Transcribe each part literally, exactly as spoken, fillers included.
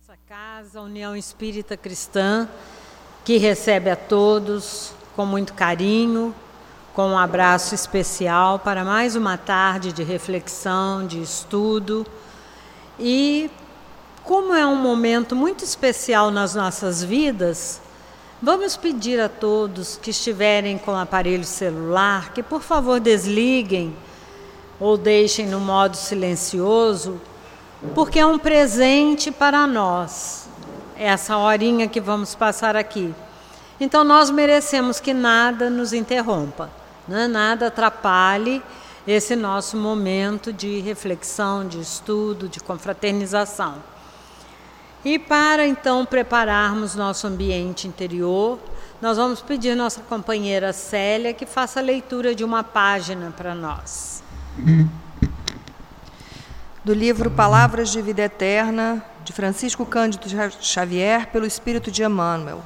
nossa casa, a União Espírita Cristã, que recebe a todos com muito carinho, com um abraço especial para mais uma tarde de reflexão, de estudo. E como é um momento muito especial nas nossas vidas, vamos pedir a todos que estiverem com o aparelho celular que, por favor, desliguem ou deixem no modo silencioso, porque é um presente para nós, essa horinha que vamos passar aqui. Então, nós merecemos que nada nos interrompa, né? Nada atrapalhe esse nosso momento de reflexão, de estudo, de confraternização. E para, então, prepararmos nosso ambiente interior, nós vamos pedir nossa companheira Célia que faça a leitura de uma página para nós. Do livro Palavras de Vida Eterna, de Francisco Cândido Xavier, pelo Espírito de Emmanuel.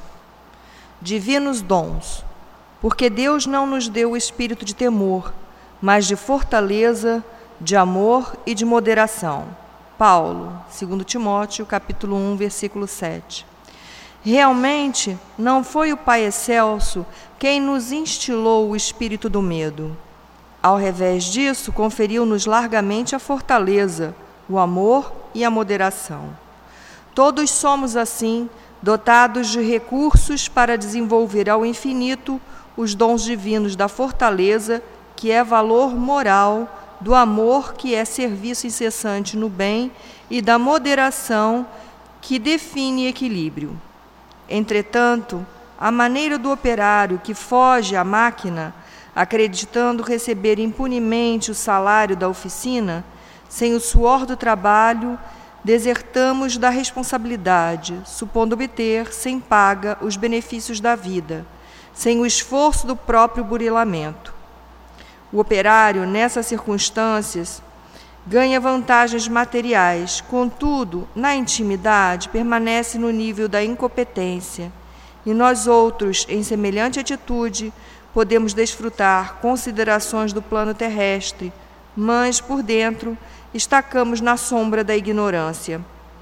Divinos dons, porque Deus não nos deu o espírito de temor, mas de fortaleza, de amor e de moderação. Paulo, segundo Timóteo, capítulo um, versículo sete. Realmente, não foi o Pai Excelso quem nos instilou o espírito do medo. Ao revés disso, conferiu-nos largamente a fortaleza, o amor e a moderação. Todos somos, assim, dotados de recursos para desenvolver ao infinito os dons divinos da fortaleza, que é valor moral, do amor, que é serviço incessante no bem, e da moderação, que define equilíbrio. Entretanto, a maneira do operário que foge à máquina, acreditando receber impunemente o salário da oficina, sem o suor do trabalho, desertamos da responsabilidade, supondo obter, sem paga, os benefícios da vida, sem o esforço do próprio burilamento. O operário, nessas circunstâncias, ganha vantagens materiais, contudo, na intimidade, permanece no nível da incompetência, e nós outros, em semelhante atitude, podemos desfrutar considerações do plano terrestre, mas, por dentro, estacamos na sombra da ignorância.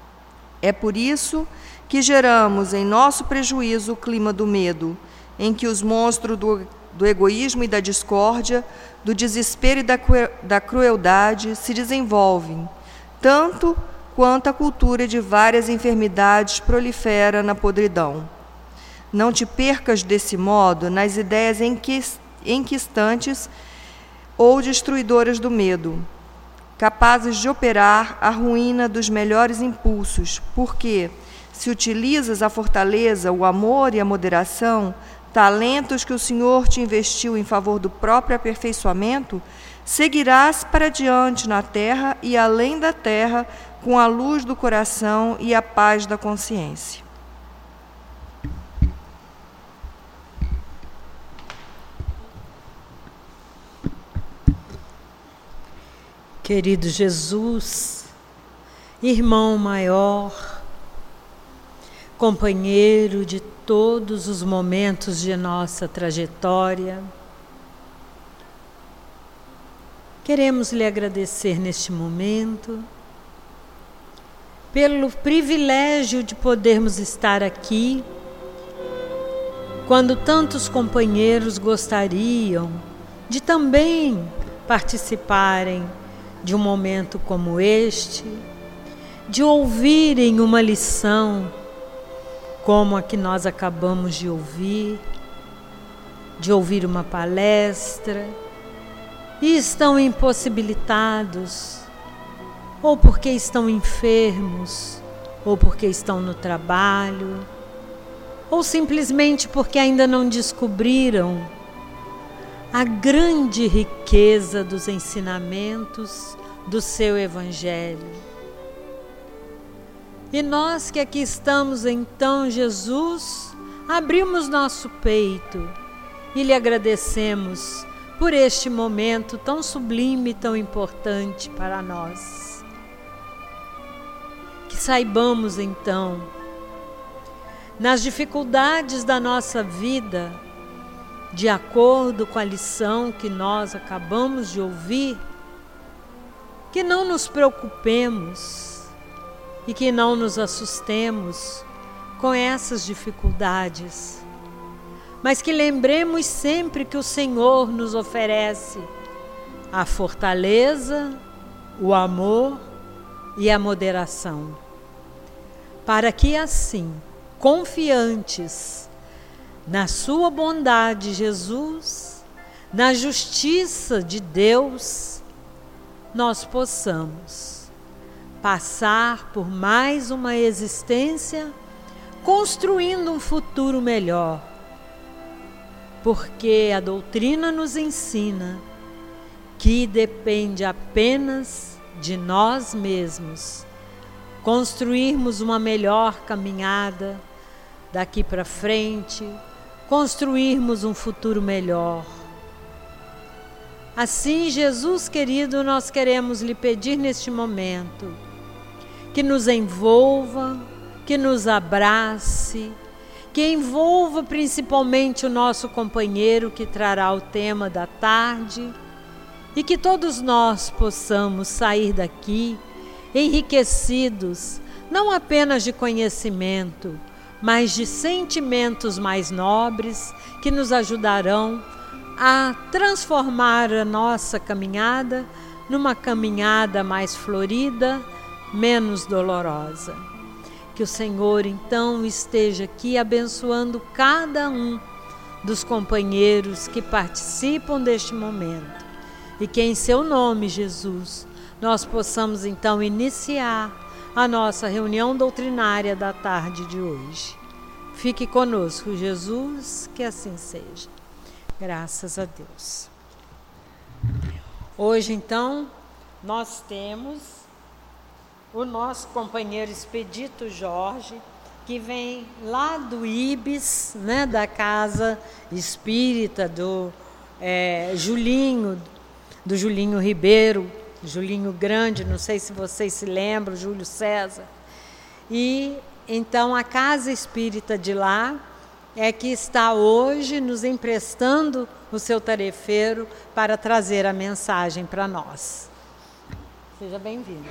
É por isso que geramos em nosso prejuízo o clima do medo, em que os monstros do, do egoísmo e da discórdia, do desespero e da, da crueldade se desenvolvem, tanto quanto a cultura de várias enfermidades prolifera na podridão. Não te percas desse modo nas ideias enquistantes ou destruidoras do medo, capazes de operar a ruína dos melhores impulsos, porque, se utilizas a fortaleza, o amor e a moderação, talentos que o Senhor te investiu em favor do próprio aperfeiçoamento, seguirás para diante na terra e além da terra, com a luz do coração e a paz da consciência. Querido Jesus, irmão maior, companheiro de todos os momentos de nossa trajetória, queremos lhe agradecer neste momento pelo privilégio de podermos estar aqui quando tantos companheiros gostariam de também participarem de um momento como este, de ouvirem uma lição como a que nós acabamos de ouvir, de ouvir uma palestra, e estão impossibilitados, ou porque estão enfermos, ou porque estão no trabalho, ou simplesmente porque ainda não descobriram a grande riqueza dos ensinamentos do seu Evangelho. E nós que aqui estamos, então, Jesus, abrimos nosso peito e lhe agradecemos por este momento tão sublime e tão importante para nós. Que saibamos, então, nas dificuldades da nossa vida, de acordo com a lição que nós acabamos de ouvir, que não nos preocupemos, e que não nos assustemos com essas dificuldades, mas que lembremos sempre que o Senhor nos oferece a fortaleza, o amor e a moderação, para que assim, confiantes na sua bondade, Jesus, na justiça de Deus, nós possamos passar por mais uma existência construindo um futuro melhor, porque a doutrina nos ensina que depende apenas de nós mesmos construirmos uma melhor caminhada daqui para frente, construirmos um futuro melhor. Assim, Jesus querido, nós queremos lhe pedir neste momento que nos envolva, que nos abrace, que envolva principalmente o nosso companheiro que trará o tema da tarde, e que todos nós possamos sair daqui enriquecidos, não apenas de conhecimento, mas de sentimentos mais nobres que nos ajudarão a transformar a nossa caminhada numa caminhada mais florida, menos dolorosa. Que o Senhor então esteja aqui abençoando cada um dos companheiros que participam deste momento, e que em seu nome, Jesus, nós possamos então iniciar a nossa reunião doutrinária da tarde de hoje. Fique conosco, Jesus, que assim seja. Graças a Deus. Hoje, então, nós temos o nosso companheiro Expedito Jorge, que vem lá do Ibis, né, da Casa Espírita do é, Julinho, do Julinho Ribeiro, Julinho Grande, não sei se vocês se lembram, Júlio César. E então a Casa Espírita de lá é que está hoje nos emprestando o seu tarefeiro para trazer a mensagem para nós. Seja bem-vindo.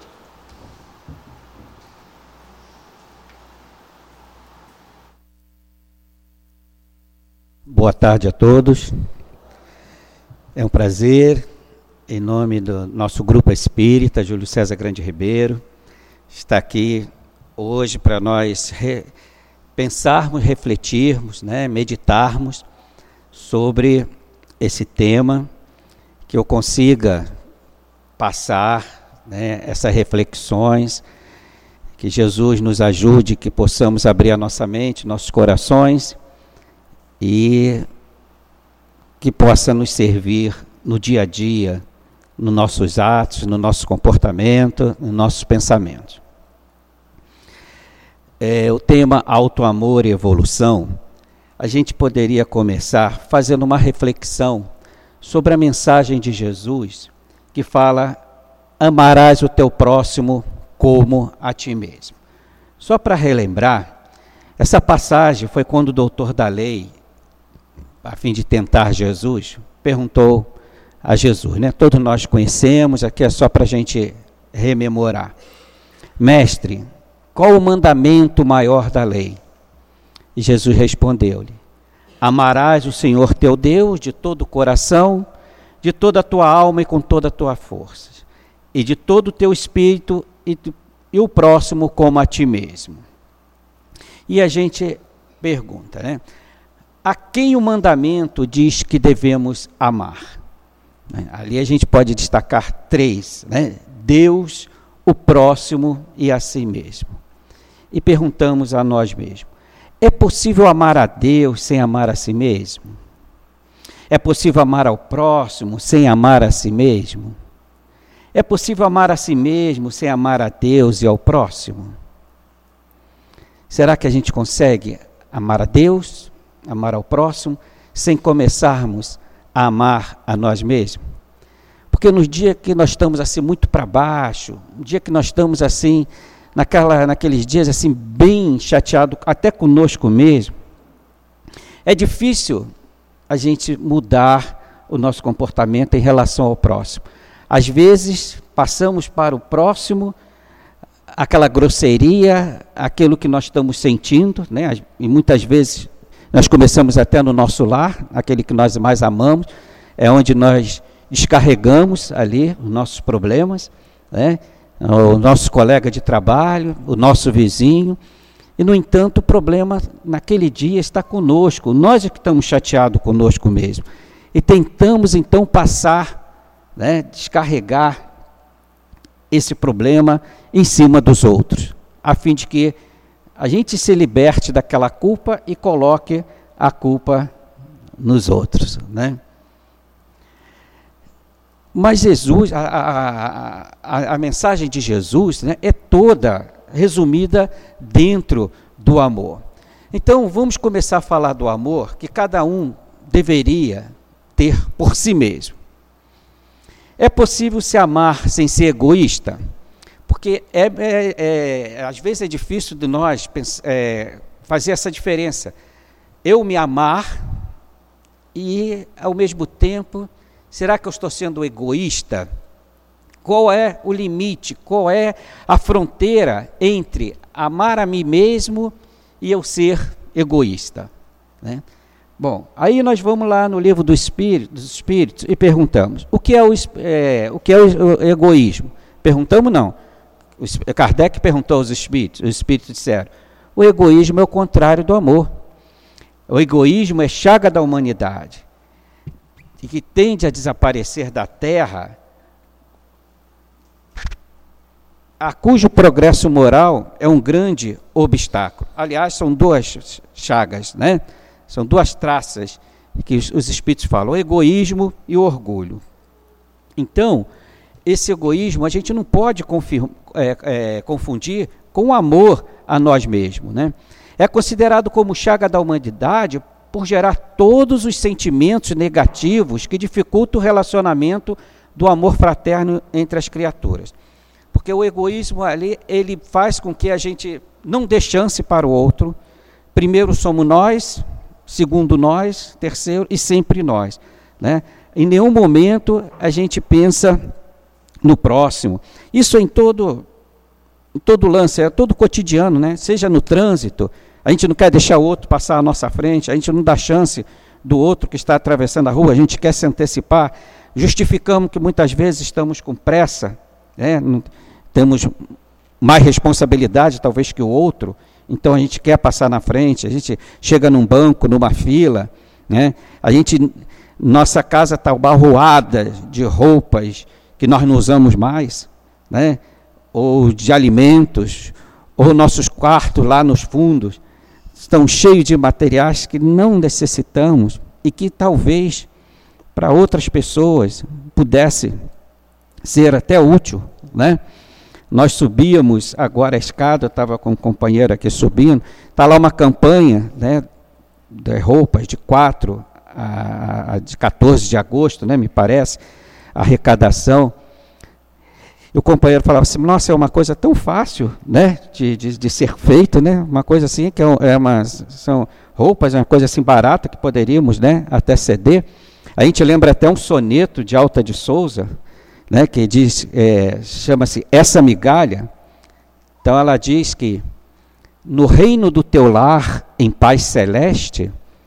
Boa tarde a todos. É um prazer, em nome do nosso grupo espírita, Júlio César Grande Ribeiro, estar aqui hoje para nós re- pensarmos, refletirmos, né, meditarmos sobre esse tema, que eu consiga passar, né, essas reflexões, que Jesus nos ajude, que possamos abrir a nossa mente, nossos corações, e que possa nos servir no dia a dia, nos nossos atos, no nosso comportamento, nos nossos pensamentos. É, o tema auto-amor e evolução, a gente poderia começar fazendo uma reflexão sobre a mensagem de Jesus, que fala: amarás o teu próximo como a ti mesmo. Só para relembrar, essa passagem foi quando o doutor da lei, a fim de tentar Jesus, perguntou a Jesus, né? Todos nós conhecemos, aqui é só para a gente rememorar. Mestre, qual o mandamento maior da lei? E Jesus respondeu-lhe: amarás o Senhor teu Deus de todo o coração, de toda a tua alma e com toda a tua força, e de todo o teu espírito, e, e o próximo como a ti mesmo. E a gente pergunta, né? A quem o mandamento diz que devemos amar? Ali a gente pode destacar três, né? Deus, o próximo e a si mesmo. E perguntamos a nós mesmos: é possível amar a Deus sem amar a si mesmo? É possível amar ao próximo sem amar a si mesmo? É possível amar a si mesmo sem amar a Deus e ao próximo? Será que a gente consegue amar a Deus, amar ao próximo, sem começarmos a amar a nós mesmos? Porque nos dias que nós estamos assim muito para baixo, no dia que nós estamos assim, naquela, naqueles dias assim bem chateados, até conosco mesmo, é difícil a gente mudar o nosso comportamento em relação ao próximo. Às vezes passamos para o próximo aquela grosseria, aquilo que nós estamos sentindo, né? E muitas vezes nós começamos até no nosso lar, aquele que nós mais amamos, é onde nós descarregamos ali os nossos problemas, né? O nosso colega de trabalho, o nosso vizinho, e no entanto o problema naquele dia está conosco, nós é que estamos chateados conosco mesmo, e tentamos então passar, né, descarregar esse problema em cima dos outros, a fim de que a gente se liberte daquela culpa e coloque a culpa nos outros, né? Mas Jesus, a, a, a, a mensagem de Jesus, né, é toda resumida dentro do amor. Então, vamos começar a falar do amor que cada um deveria ter por si mesmo. É possível se amar sem ser egoísta? Porque é, é, é, às vezes é difícil de nós pensar, é, fazer essa diferença. Eu me amar e, ao mesmo tempo, será que eu estou sendo egoísta? Qual é o limite? Qual é a fronteira entre amar a mim mesmo e eu ser egoísta, né? Bom, aí nós vamos lá no livro do Espírito, dos Espíritos e perguntamos, o que é o, é, o, que é o egoísmo? Perguntamos não. O Kardec perguntou aos Espíritos, os Espíritos disseram, o egoísmo é o contrário do amor. O egoísmo é chaga da humanidade e que tende a desaparecer da Terra, a cujo progresso moral é um grande obstáculo. Aliás, são duas chagas, né? São duas traças que os, os Espíritos falam, o egoísmo e o orgulho. Então, esse egoísmo a gente não pode confirma, é, é, confundir com o amor a nós mesmos, né? É considerado como chaga da humanidade por gerar todos os sentimentos negativos que dificultam o relacionamento do amor fraterno entre as criaturas. Porque o egoísmo ali, ele faz com que a gente não dê chance para o outro. Primeiro somos nós, segundo nós, terceiro e sempre nós, né? Em nenhum momento a gente pensa no próximo. Isso em todo, em todo lance, é todo cotidiano, né? Seja no trânsito, a gente não quer deixar o outro passar à nossa frente, a gente não dá chance do outro que está atravessando a rua, a gente quer se antecipar, justificamos que muitas vezes estamos com pressa, né? Temos mais responsabilidade talvez que o outro, então a gente quer passar na frente, a gente chega num banco, numa fila, né? A gente, nossa casa está abarroada de roupas que nós não usamos mais, né? Ou de alimentos, ou nossos quartos lá nos fundos estão cheios de materiais que não necessitamos e que talvez para outras pessoas pudesse ser até útil, né? Nós subíamos agora a escada, eu estava com um companheiro aqui subindo, está lá uma campanha, né, de roupas de quatro a, a de quatorze de agosto, né, me parece, a arrecadação. E o companheiro falava assim, nossa, é uma coisa tão fácil, né, de, de, de ser feito, né, uma coisa assim, que é, é uma, são roupas, é uma coisa assim barata que poderíamos, né, até ceder. A gente lembra até um soneto de Alta de Souza, né, que diz, é, chama-se Essa Migalha. Então ela diz que no reino do teu lar, em paz celeste,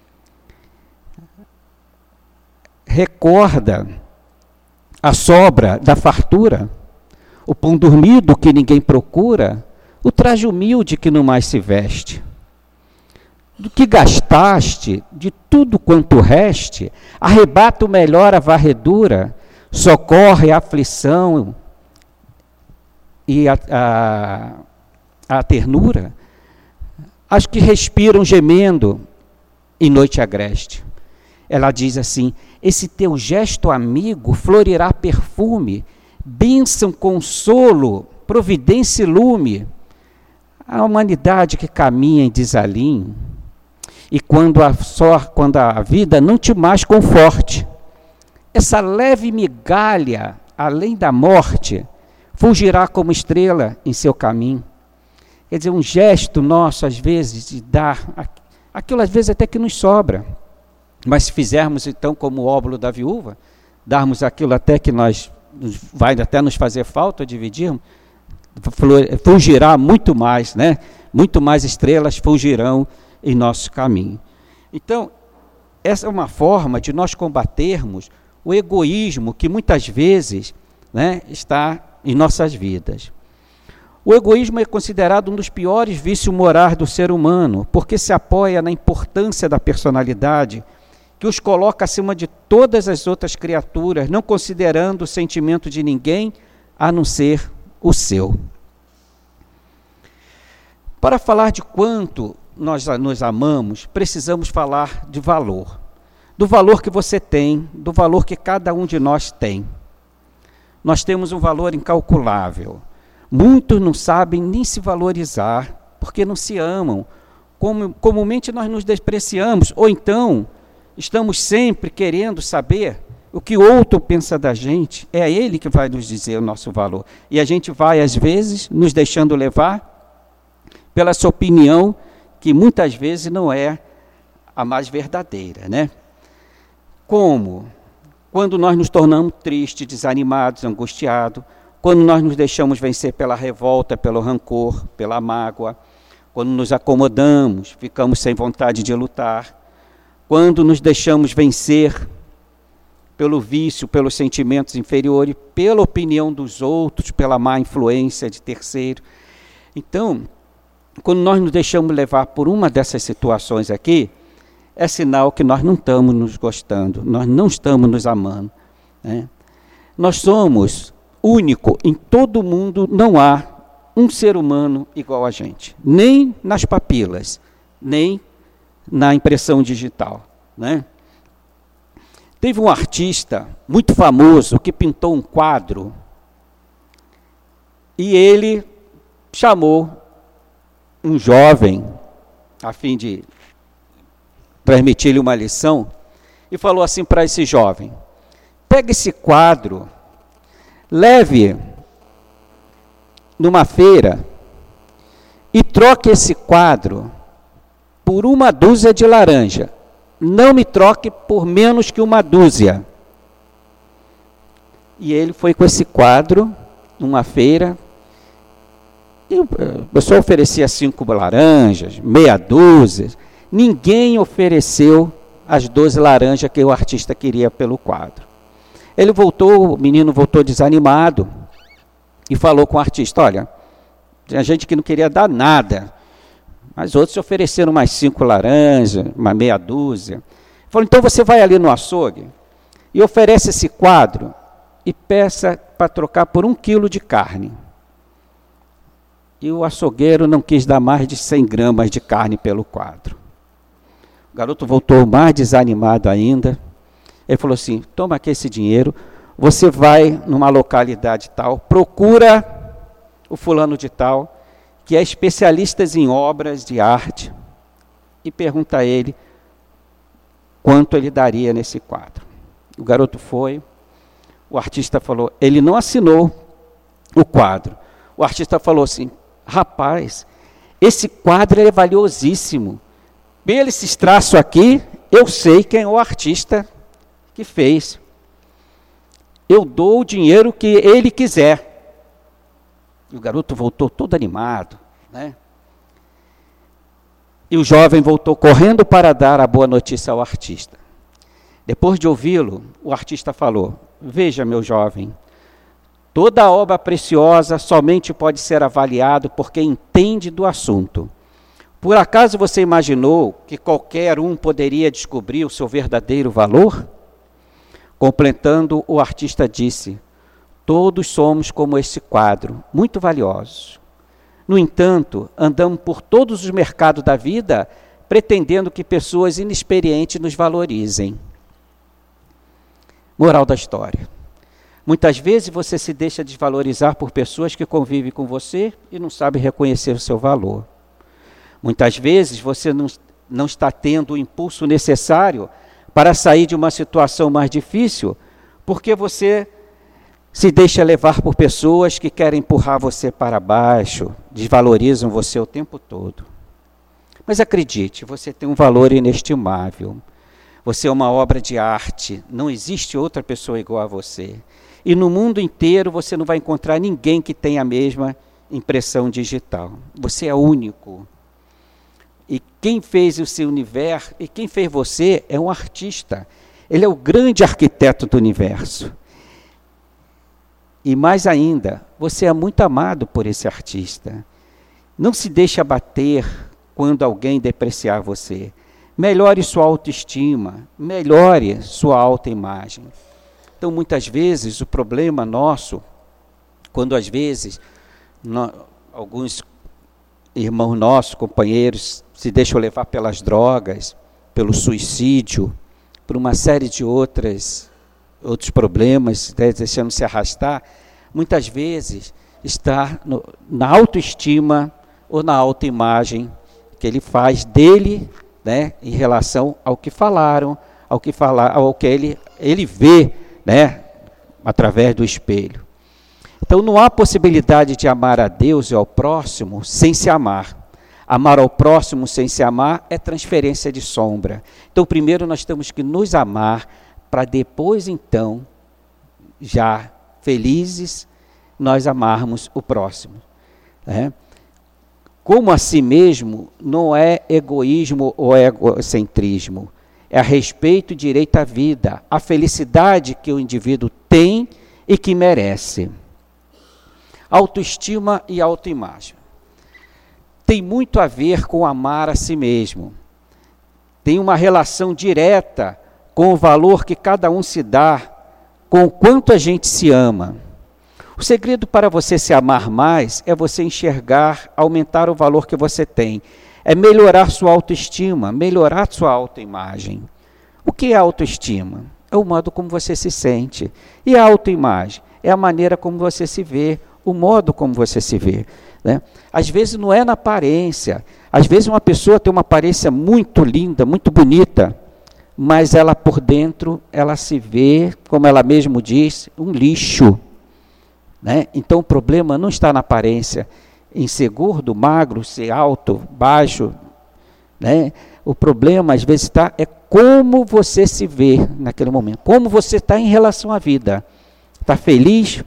recorda a sobra da fartura, o pão dormido que ninguém procura, o traje humilde que não mais se veste. Do que gastaste, de tudo quanto reste, arrebata o melhor a varredura, socorre a aflição e a, a, a ternura, as que respiram gemendo em noite agreste. Ela diz assim, esse teu gesto amigo florirá perfume, bênção, consolo, providência e lume. A humanidade que caminha em desalinho, e quando a, só, quando a vida não te mais conforte, essa leve migalha, além da morte, fugirá como estrela em seu caminho. Quer dizer, um gesto nosso, às vezes, de dar, aquilo às vezes até que nos sobra, mas se fizermos então como o óbolo da viúva, darmos aquilo até que nós, vai até nos fazer falta, dividirmos, fulgirá muito mais, né? Muito mais estrelas fulgirão em nosso caminho. Então, essa é uma forma de nós combatermos o egoísmo que muitas vezes, né, está em nossas vidas. O egoísmo é considerado um dos piores vícios morais do ser humano, porque se apoia na importância da personalidade, que os coloca acima de todas as outras criaturas, não considerando o sentimento de ninguém, a não ser o seu. Para falar de quanto nós nos amamos, precisamos falar de valor. Do valor que você tem, do valor que cada um de nós tem. Nós temos um valor incalculável. Muitos não sabem nem se valorizar, porque não se amam. Como, comumente nós nos despreciamos, ou então estamos sempre querendo saber o que o outro pensa da gente. É ele que vai nos dizer o nosso valor. E a gente vai, às vezes, nos deixando levar pela sua opinião, que muitas vezes não é a mais verdadeira, né? Como? Quando nós nos tornamos tristes, desanimados, angustiados, quando nós nos deixamos vencer pela revolta, pelo rancor, pela mágoa, quando nos acomodamos, ficamos sem vontade de lutar, quando nos deixamos vencer pelo vício, pelos sentimentos inferiores, pela opinião dos outros, pela má influência de terceiros. Então, quando nós nos deixamos levar por uma dessas situações aqui, é sinal que nós não estamos nos gostando, nós não estamos nos amando, né? Nós somos único, em todo mundo não há um ser humano igual a gente, nem nas papilas, nem na impressão digital, né? Teve um artista muito famoso que pintou um quadro e ele chamou um jovem a fim de transmitir-lhe uma lição e falou assim para esse jovem: pega esse quadro, leve numa feira e troque esse quadro por uma dúzia de laranja. Não me troque por menos que uma dúzia. E ele foi com esse quadro numa feira, e o pessoal oferecia cinco laranjas, meia dúzia. Ninguém ofereceu as doze laranjas que o artista queria pelo quadro. Ele voltou, o menino voltou desanimado e falou com o artista: olha, tinha gente que não queria dar nada, mas outros ofereceram mais cinco laranjas, uma meia dúzia. Ele falou: então você vai ali no açougue e oferece esse quadro e peça para trocar por um quilo de carne. E o açougueiro não quis dar mais de cem gramas de carne pelo quadro. O garoto voltou mais desanimado ainda. Ele falou assim: toma aqui esse dinheiro, você vai numa localidade tal, procura o fulano de tal, que é especialista em obras de arte, e pergunta a ele quanto ele daria nesse quadro. O garoto foi, o artista falou, ele não assinou o quadro. O artista falou assim: rapaz, esse quadro é valiosíssimo. Pelo esse traço aqui, eu sei quem é o artista que fez. Eu dou o dinheiro que ele quiser. E o garoto voltou todo animado, né? E o jovem voltou correndo para dar a boa notícia ao artista. Depois de ouvi-lo, o artista falou: veja, meu jovem, toda obra preciosa somente pode ser avaliada por quem entende do assunto. Por acaso você imaginou que qualquer um poderia descobrir o seu verdadeiro valor? Completando, o artista disse: todos somos como esse quadro, muito valiosos. No entanto, andamos por todos os mercados da vida pretendendo que pessoas inexperientes nos valorizem. Moral da história: muitas vezes você se deixa desvalorizar por pessoas que convivem com você e não sabem reconhecer o seu valor. Muitas vezes você não, não está tendo o impulso necessário para sair de uma situação mais difícil, porque você se deixa levar por pessoas que querem empurrar você para baixo, desvalorizam você o tempo todo. Mas acredite, você tem um valor inestimável. Você é uma obra de arte, não existe outra pessoa igual a você. E no mundo inteiro você não vai encontrar ninguém que tenha a mesma impressão digital. Você é único. E quem fez o seu universo, e quem fez você é um artista. Ele é o grande arquiteto do universo. E mais ainda, você é muito amado por esse artista. Não se deixe abater quando alguém depreciar você. Melhore sua autoestima, melhore sua autoimagem. Então, muitas vezes, o problema nosso, quando às vezes, nós, alguns irmãos nossos, companheiros, se deixam levar pelas drogas, pelo suicídio, por uma série de outras, outros problemas, né, deixando se arrastar, muitas vezes está no, na autoestima ou na autoimagem que ele faz dele, né, em relação ao que falaram, ao que falar, ao que ele, ele vê, né, através do espelho. Então não há possibilidade de amar a Deus e ao próximo sem se amar. Amar ao próximo sem se amar é transferência de sombra. Então primeiro nós temos que nos amar para depois então, já felizes, nós amarmos o próximo. Né? Como a si mesmo não é egoísmo ou egocentrismo. É a respeito e direito à vida, a felicidade que o indivíduo tem e que merece. Autoestima e autoimagem. Tem muito a ver com amar a si mesmo. Tem uma relação direta com o valor que cada um se dá, com o quanto a gente se ama. O segredo para você se amar mais é você enxergar, aumentar o valor que você tem. É melhorar sua autoestima, melhorar sua autoimagem. O que é autoestima? É o modo como você se sente. E a autoimagem? É a maneira como você se vê, o modo como você se vê. Né? Às vezes não é na aparência. Às vezes uma pessoa tem uma aparência muito linda, muito bonita, mas ela por dentro, ela se vê, como ela mesmo diz, um lixo. Né? Então o problema não está na aparência, em ser gordo, magro, ser alto, baixo. Né? O problema às vezes está, é como você se vê naquele momento, como você está em relação à vida. Está feliz?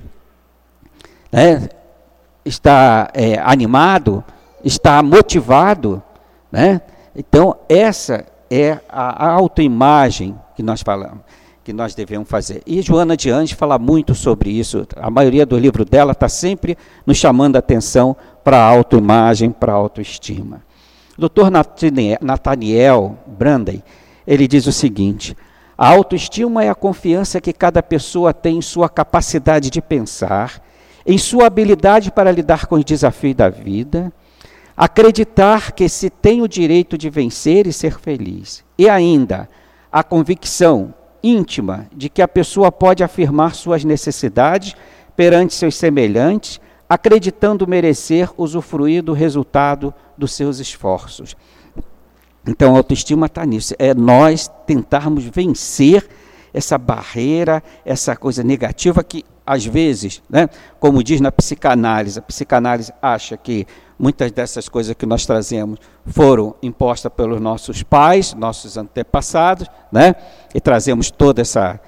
Né? Está é, animado? Está motivado? Né? Então essa é a, a autoimagem que nós falamos, que nós devemos fazer. E Joana de Anjos fala muito sobre isso. A maioria do livro dela está sempre nos chamando a atenção para a autoimagem, para a autoestima. O doutor Nathaniel Branday, ele diz o seguinte: a autoestima é a confiança que cada pessoa tem em sua capacidade de pensar, em sua habilidade para lidar com os desafios da vida, acreditar que se tem o direito de vencer e ser feliz. E ainda, a convicção íntima de que a pessoa pode afirmar suas necessidades perante seus semelhantes, acreditando merecer usufruir do resultado dos seus esforços. Então a autoestima está nisso, é nós tentarmos vencer essa barreira, essa coisa negativa que às vezes, né, como diz na psicanálise, a psicanálise acha que muitas dessas coisas que nós trazemos foram impostas pelos nossos pais, nossos antepassados, né, e trazemos todo essa,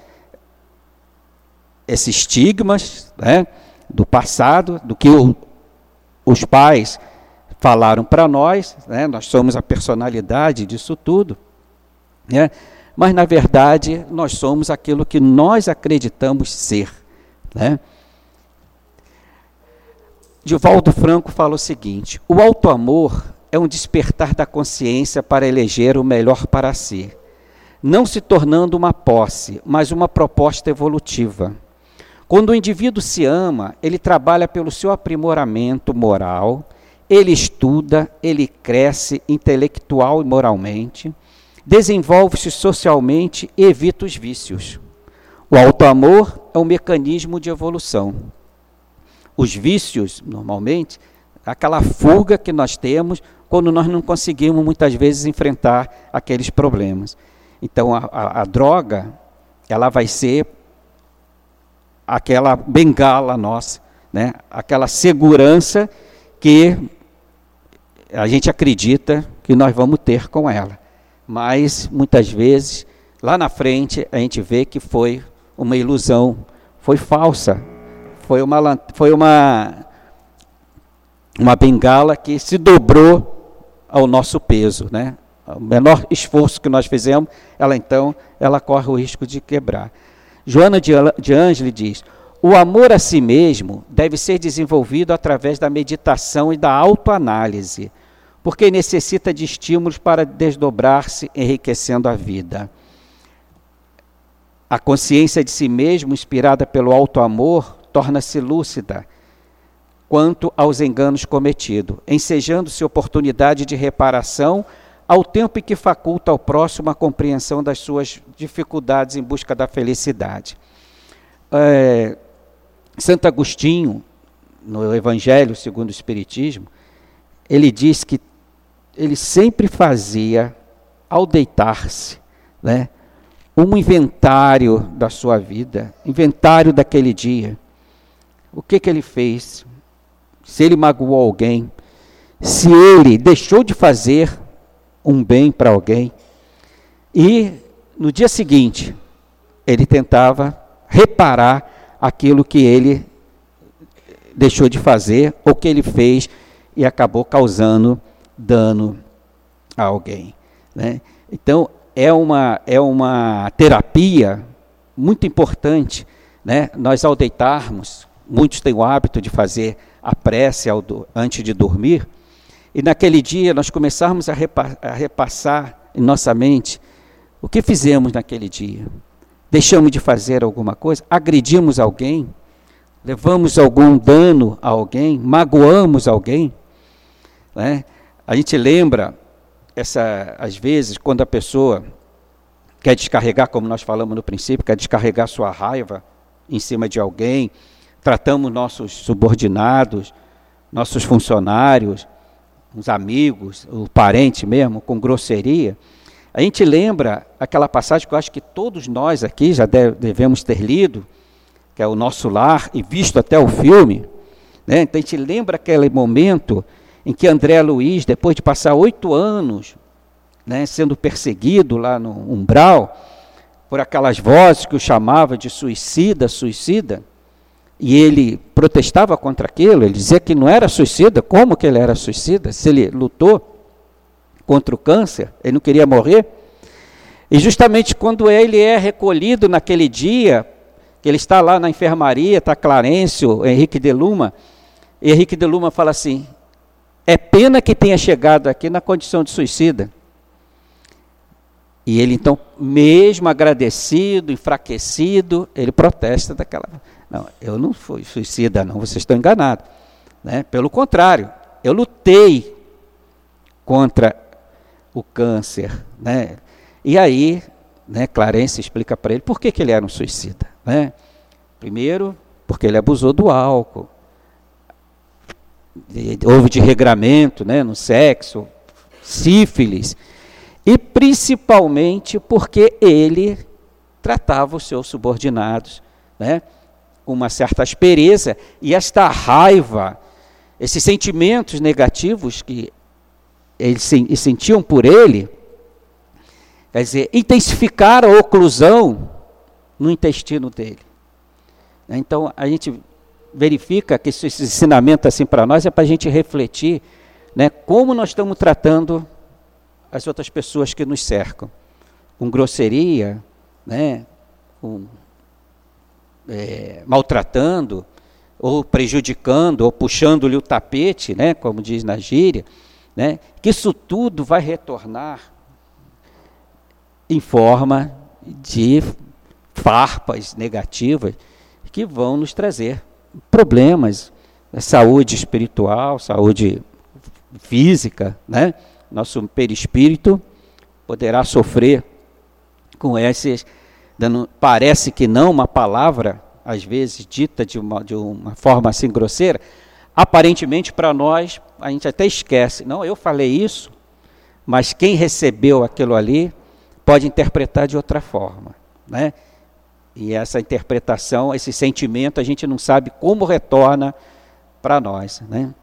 esses estigmas, né, do passado, do que o, os pais falaram para nós, né, nós somos a personalidade disso tudo, né, mas na verdade nós somos aquilo que nós acreditamos ser. Né? Divaldo Franco fala o seguinte: o auto-amor é um despertar da consciência para eleger o melhor para si, não se tornando uma posse, mas uma proposta evolutiva. Quando o indivíduo se ama, ele trabalha pelo seu aprimoramento moral, ele estuda, ele cresce intelectual e moralmente, desenvolve-se socialmente e evita os vícios. O auto-amor é um mecanismo de evolução. Os vícios, normalmente, é aquela fuga que nós temos quando nós não conseguimos, muitas vezes, enfrentar aqueles problemas. Então, a, a, a droga, ela vai ser aquela bengala nossa, né? Aquela segurança que a gente acredita que nós vamos ter com ela. Mas, muitas vezes, lá na frente, a gente vê que foi uma ilusão, foi falsa, foi uma, foi uma uma bengala que se dobrou ao nosso peso, né? O menor esforço que nós fizemos, ela então, ela corre o risco de quebrar. Joana de Ângeli diz: o amor a si mesmo deve ser desenvolvido através da meditação e da autoanálise, porque necessita de estímulos para desdobrar-se, enriquecendo a vida. A consciência de si mesmo, inspirada pelo auto-amor, torna-se lúcida quanto aos enganos cometidos, ensejando-se oportunidade de reparação ao tempo em que faculta ao próximo a compreensão das suas dificuldades em busca da felicidade. É, Santo Agostinho, no Evangelho segundo o Espiritismo, ele diz que ele sempre fazia, ao deitar-se, né, um inventário da sua vida, inventário daquele dia. O que que ele fez? Se ele magoou alguém, se ele deixou de fazer um bem para alguém, e no dia seguinte ele tentava reparar aquilo que ele deixou de fazer ou que ele fez e acabou causando dano a alguém, né? Então é uma, é uma terapia muito importante, né? Nós, ao deitarmos, muitos têm o hábito de fazer a prece ao do, antes de dormir, e naquele dia nós começarmos a, repa, a repassar em nossa mente o que fizemos naquele dia. Deixamos de fazer alguma coisa? Agredimos alguém? Levamos algum dano a alguém? Magoamos alguém? Né? A gente lembra, essa, às vezes, quando a pessoa quer descarregar, como nós falamos no princípio, quer descarregar sua raiva em cima de alguém, tratamos nossos subordinados, nossos funcionários, os amigos, o parente mesmo, com grosseria. A gente lembra aquela passagem que eu acho que todos nós aqui já deve, devemos ter lido, que é o Nosso Lar, e visto até o filme, né? Então a gente lembra aquele momento em que André Luiz, depois de passar oito anos, né, sendo perseguido lá no umbral, por aquelas vozes que o chamavam de suicida, suicida, e ele protestava contra aquilo, ele dizia que não era suicida. Como que ele era suicida? Se ele lutou contra o câncer, ele não queria morrer. E justamente quando ele é recolhido naquele dia, que ele está lá na enfermaria, está Clarencio, Henrique de Luma, e Henrique de Luma fala assim: é pena que tenha chegado aqui na condição de suicida. E ele então, mesmo agradecido, enfraquecido, ele protesta daquela... Não, eu não fui suicida não, vocês estão enganados, né? Pelo contrário, eu lutei contra o câncer, né? E aí, né, Clarence explica para ele por que, que ele era um suicida, né? Primeiro, porque ele abusou do álcool, houve desregramento, né, no sexo, sífilis, e principalmente porque ele tratava os seus subordinados, né, com uma certa aspereza, e esta raiva, esses sentimentos negativos que eles sentiam por ele, quer dizer, intensificaram a oclusão no intestino dele. Então, a gente verifica que esse ensinamento assim para nós é para a gente refletir, né, como nós estamos tratando as outras pessoas que nos cercam, com grosseria, né, com, é, maltratando, ou prejudicando, ou puxando-lhe o tapete, né, como diz na gíria, né, que isso tudo vai retornar em forma de farpas negativas que vão nos trazer problemas, saúde espiritual, saúde física, né? Nosso perispírito poderá sofrer com esses, dando, parece que não uma palavra, às vezes dita de uma, de uma forma assim grosseira, aparentemente para nós, a gente até esquece, não, eu falei isso, mas quem recebeu aquilo ali pode interpretar de outra forma, né? E essa interpretação, esse sentimento, a gente não sabe como retorna para nós, né?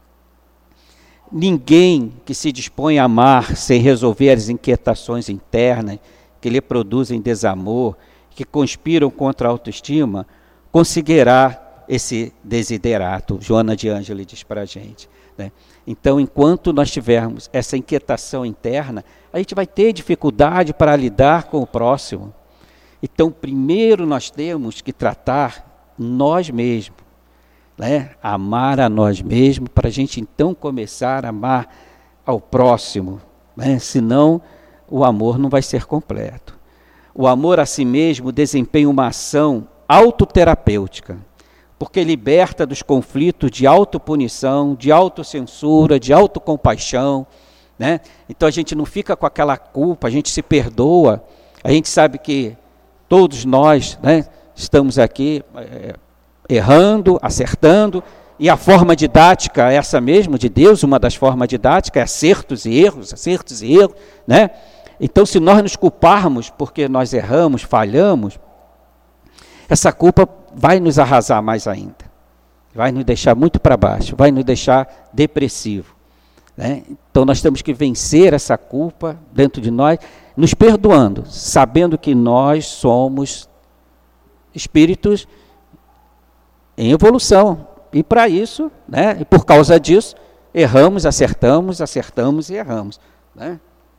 Ninguém que se dispõe a amar sem resolver as inquietações internas que lhe produzem desamor, que conspiram contra a autoestima, conseguirá esse desiderato. Joana de Ângeli diz para a gente, né? Então, enquanto nós tivermos essa inquietação interna, a gente vai ter dificuldade para lidar com o próximo. Então, primeiro nós temos que tratar nós mesmos, né? Amar a nós mesmos, para a gente então começar a amar ao próximo, né? Senão o amor não vai ser completo. O amor a si mesmo desempenha uma ação autoterapêutica, porque liberta dos conflitos de autopunição, de autocensura, de autocompaixão, né? Então a gente não fica com aquela culpa, a gente se perdoa, a gente sabe que todos nós, né, estamos aqui é, errando, acertando, e a forma didática é essa mesmo de Deus, uma das formas didáticas é acertos e erros, acertos e erros, né? Então, se nós nos culparmos porque nós erramos, falhamos, essa culpa vai nos arrasar mais ainda, vai nos deixar muito para baixo, vai nos deixar depressivo, né? Então, nós temos que vencer essa culpa dentro de nós, nos perdoando, sabendo que nós somos espíritos em evolução, e para isso, né, e por causa disso, erramos, acertamos, acertamos e erramos, né?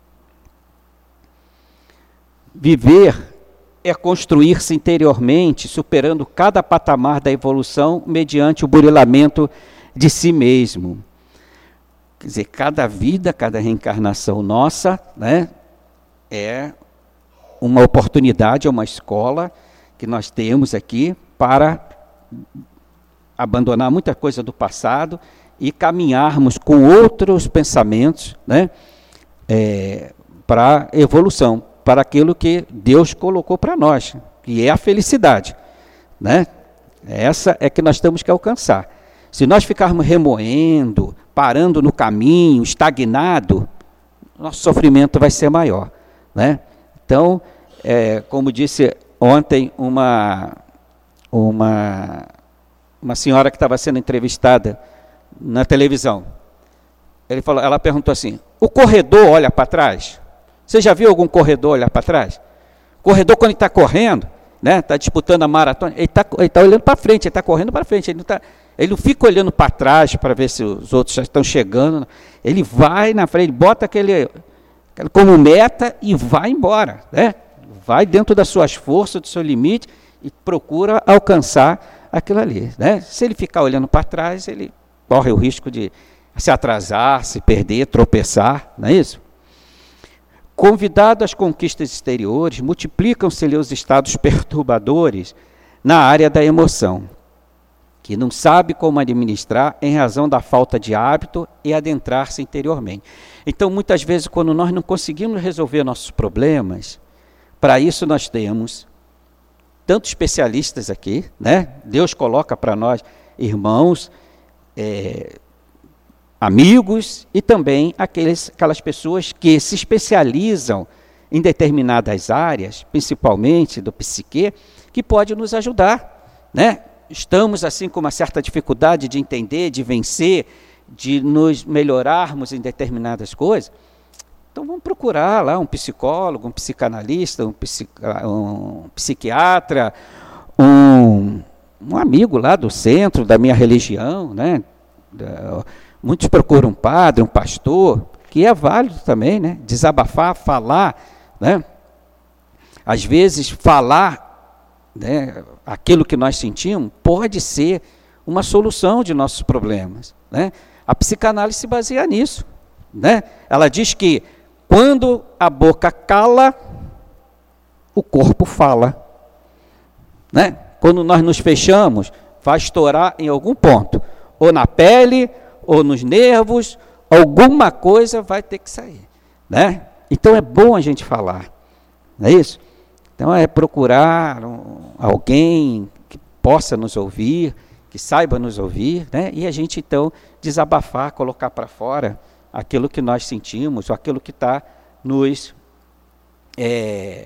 Viver é construir-se interiormente, superando cada patamar da evolução mediante o burilamento de si mesmo. Quer dizer, cada vida, cada reencarnação nossa, né, é uma oportunidade, é uma escola que nós temos aqui para abandonar muita coisa do passado e caminharmos com outros pensamentos, né, é, para a evolução, para aquilo que Deus colocou para nós, que é a felicidade, né? Essa é que nós temos que alcançar. Se nós ficarmos remoendo, parando no caminho, estagnado, nosso sofrimento vai ser maior, né? Então, é, como disse ontem uma, uma, uma senhora que estava sendo entrevistada na televisão, ele falou, ela perguntou assim, o corredor olha para trás? Você já viu algum corredor olhar para trás? Corredor, quando ele está correndo, né, está disputando a maratona, ele está ele tá olhando para frente, ele está correndo para frente, ele não, tá, ele não fica olhando para trás para ver se os outros já estão chegando, ele vai na frente, bota aquele, aquele como meta e vai embora, né? Vai dentro das suas forças, do seu limite e procura alcançar aquilo ali, né? Se ele ficar olhando para trás, ele corre o risco de se atrasar, se perder, tropeçar, não é isso? Convidado às conquistas exteriores, multiplicam-se-lhe os estados perturbadores na área da emoção, que não sabe como administrar em razão da falta de hábito e adentrar-se interiormente. Então, muitas vezes, quando nós não conseguimos resolver nossos problemas, para isso nós temos tantos especialistas aqui, né? Deus coloca para nós irmãos, é, amigos e também aqueles, aquelas pessoas que se especializam em determinadas áreas, principalmente do psique, que pode nos ajudar, né? Estamos assim com uma certa dificuldade de entender, de vencer, de nos melhorarmos em determinadas coisas. Então vamos procurar lá um psicólogo, um psicanalista, um, psiqui, um psiquiatra, um, um amigo lá do centro, da minha religião, né? Da, muitos procuram um padre, um pastor, que é válido também, né? Desabafar, falar, né? Às vezes falar, né, aquilo que nós sentimos pode ser uma solução de nossos problemas, né? A psicanálise se baseia nisso, né? Ela diz que quando a boca cala, o corpo fala, né? Quando nós nos fechamos, vai estourar em algum ponto, ou na pele, ou nos nervos, alguma coisa vai ter que sair, né? Então é bom a gente falar, não é isso? Então é procurar um, alguém que possa nos ouvir, que saiba nos ouvir, né? E a gente então desabafar, colocar para fora aquilo que nós sentimos, ou aquilo que está nos, é,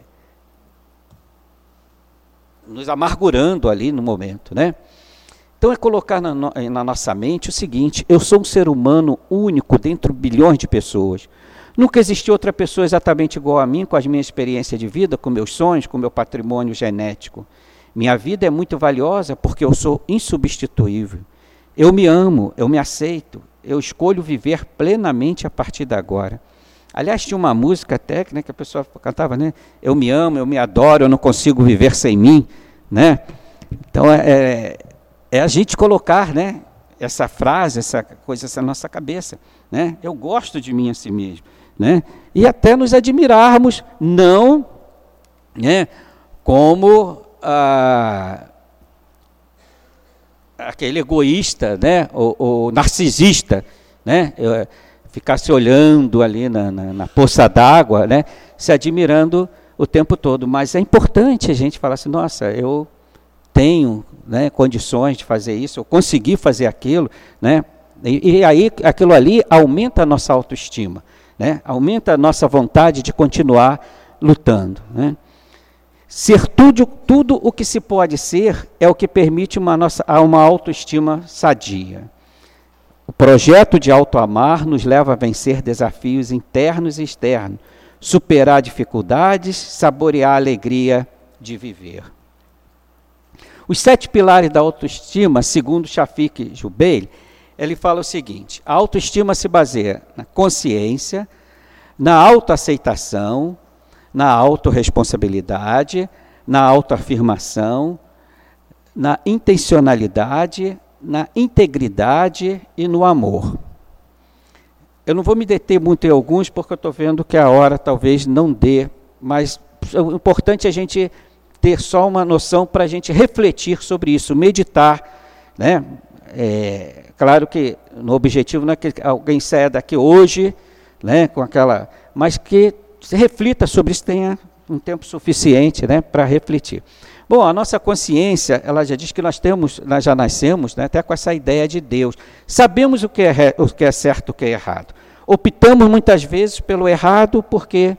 nos amargurando ali no momento, né? Então é colocar na, no, na nossa mente o seguinte, eu sou um ser humano único dentro de bilhões de pessoas. Nunca existiu outra pessoa exatamente igual a mim, com as minhas experiências de vida, com meus sonhos, com meu patrimônio genético. Minha vida é muito valiosa porque eu sou insubstituível. Eu me amo, eu me aceito, eu escolho viver plenamente a partir de agora. Aliás, tinha uma música até né, que a pessoa cantava, né? Eu me amo, eu me adoro, eu não consigo viver sem mim, né? Então, é, é a gente colocar, né, essa frase, essa coisa na nossa cabeça, né? Eu gosto de mim a si mesmo, né? E até nos admirarmos, não, né, como ah, aquele egoísta, né, o, o narcisista, né? Eu, ficar se olhando ali na, na, na poça d'água, né, se admirando o tempo todo. Mas é importante a gente falar assim, nossa, eu tenho, né, condições de fazer isso, eu consegui fazer aquilo, né, e, e aí aquilo ali aumenta a nossa autoestima, né, aumenta a nossa vontade de continuar lutando. Né. Ser tudo, tudo o que se pode ser é o que permite uma, nossa, uma autoestima sadia. O projeto de auto-amar nos leva a vencer desafios internos e externos, superar dificuldades, saborear a alegria de viver. Os sete pilares da autoestima, segundo Shafik Jubeil, ele fala o seguinte: a autoestima se baseia na consciência, na autoaceitação, na autorresponsabilidade, na autoafirmação, na intencionalidade, na integridade e no amor. Eu não vou me deter muito em alguns, porque eu estou vendo que a hora talvez não dê, mas o importante é a gente ter só uma noção para a gente refletir sobre isso, meditar, né? É, claro que no objetivo não é que alguém saia daqui hoje, né, com aquela, mas que se reflita sobre isso, tenha um tempo suficiente, né, para refletir. Bom, a nossa consciência, ela já diz que nós temos, nós já nascemos, né, até com essa ideia de Deus. Sabemos o que é, o que é certo e o que é errado. Optamos muitas vezes pelo errado porque,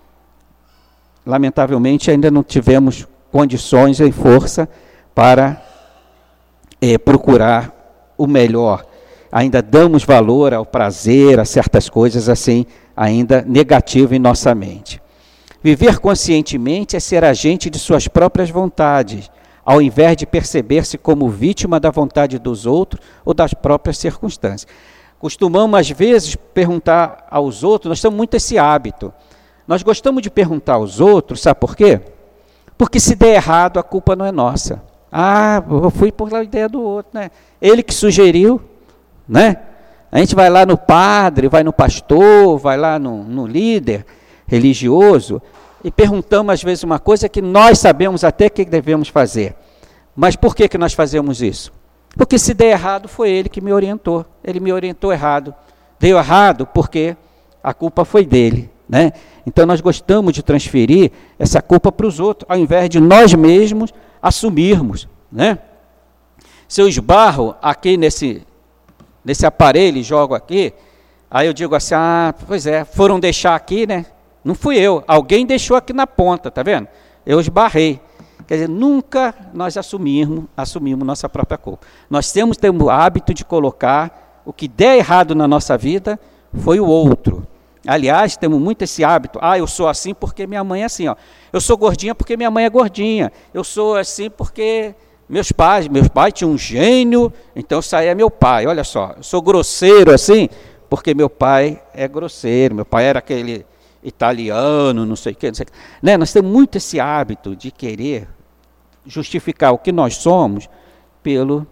lamentavelmente, ainda não tivemos condições e força para é, procurar o melhor. Ainda damos valor ao prazer, a certas coisas assim, ainda negativo em nossa mente. Viver conscientemente é ser agente de suas próprias vontades, ao invés de perceber-se como vítima da vontade dos outros ou das próprias circunstâncias. Costumamos, às vezes, perguntar aos outros, nós temos muito esse hábito. Nós gostamos de perguntar aos outros, sabe por quê? Porque se der errado, a culpa não é nossa. Ah, eu fui por a ideia do outro, né? Ele que sugeriu, né? A gente vai lá no padre, vai no pastor, vai lá no, no líder religioso e perguntamos às vezes uma coisa que nós sabemos até que devemos fazer. Mas por que que nós fazemos isso? Porque se der errado foi ele que me orientou. Ele me orientou errado. Deu errado porque a culpa foi dele, né? Então nós gostamos de transferir essa culpa para os outros, ao invés de nós mesmos assumirmos, né? Se eu esbarro aqui nesse, nesse aparelho e jogo aqui, aí eu digo assim, ah, pois é, foram deixar aqui, né? Não fui eu, alguém deixou aqui na ponta, tá vendo? Eu esbarrei. Quer dizer, nunca nós assumimos, assumimos nossa própria culpa. Nós temos, temos o hábito de colocar o que der errado na nossa vida foi o outro. Aliás, temos muito esse hábito, ah, eu sou assim porque minha mãe é assim, ó. Eu sou gordinha porque minha mãe é gordinha. Eu sou assim porque meus pais, meus pais tinham um gênio, então isso aí é meu pai. Olha só, eu sou grosseiro assim porque meu pai é grosseiro, meu pai era aquele italiano, não sei o que, não sei o que. Né? Nós temos muito esse hábito de querer justificar o que nós somos pelo...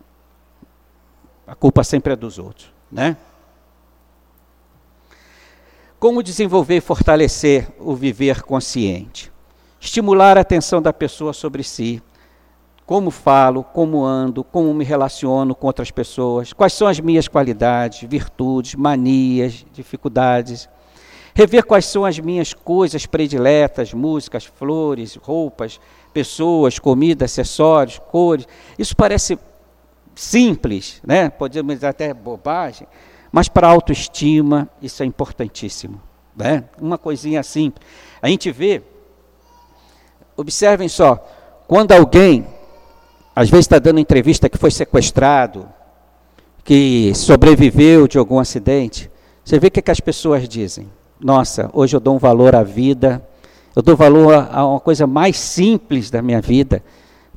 A culpa sempre é dos outros, né? Como desenvolver e fortalecer o viver consciente? Estimular a atenção da pessoa sobre si. Como falo, como ando, como me relaciono com outras pessoas, quais são as minhas qualidades, virtudes, manias, dificuldades. Rever quais são as minhas coisas prediletas, músicas, flores, roupas, pessoas, comida, acessórios, cores. Isso parece simples, né? Podemos dizer até bobagem, mas para a autoestima isso é importantíssimo, né? Uma coisinha simples. A gente vê, observem só, quando alguém, às vezes está dando entrevista que foi sequestrado, que sobreviveu de algum acidente, você vê o que, que as pessoas dizem. Nossa, hoje eu dou um valor à vida, eu dou valor a uma coisa mais simples da minha vida,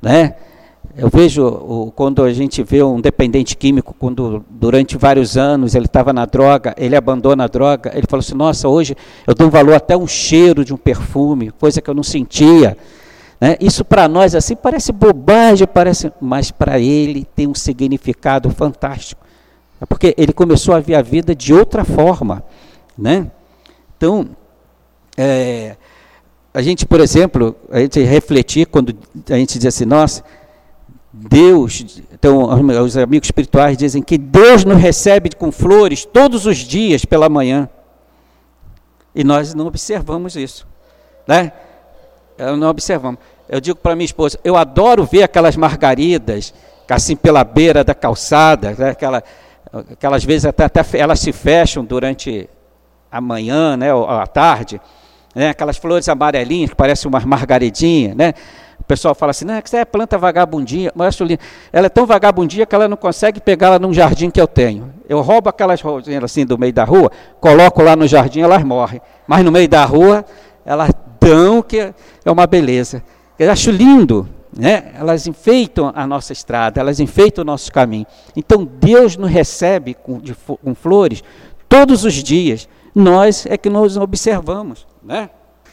né? Eu vejo, o, quando a gente vê um dependente químico, quando durante vários anos ele estava na droga, ele abandona a droga, ele fala assim, nossa, hoje eu dou um valor até um cheiro de um perfume, coisa que eu não sentia. Né? Isso para nós assim parece bobagem, parece, mas para ele tem um significado fantástico. É porque ele começou a ver a vida de outra forma. Né? Então, é, a gente, por exemplo, a gente refletir quando a gente diz assim, nossa, Deus, então os amigos espirituais dizem que Deus nos recebe com flores todos os dias pela manhã, e nós não observamos isso, né? Não observamos. Eu digo para minha esposa, eu adoro ver aquelas margaridas assim pela beira da calçada, né? Aquela, aquelas vezes até, até elas se fecham durante a manhã, né, ou a tarde, né? Aquelas flores amarelinhas que parecem umas margaridinhas, né? O pessoal fala assim, não, isso é planta vagabundinha, mas ela é tão vagabundinha que ela não consegue pegá-la num jardim que eu tenho. Eu roubo aquelas rosinhas assim do meio da rua, coloco lá no jardim, elas morrem. Mas no meio da rua, elas dão, que é uma beleza. Eu acho lindo, né? Elas enfeitam a nossa estrada, elas enfeitam o nosso caminho. Então Deus nos recebe com, de, com flores todos os dias. Nós é que nos observamos, né?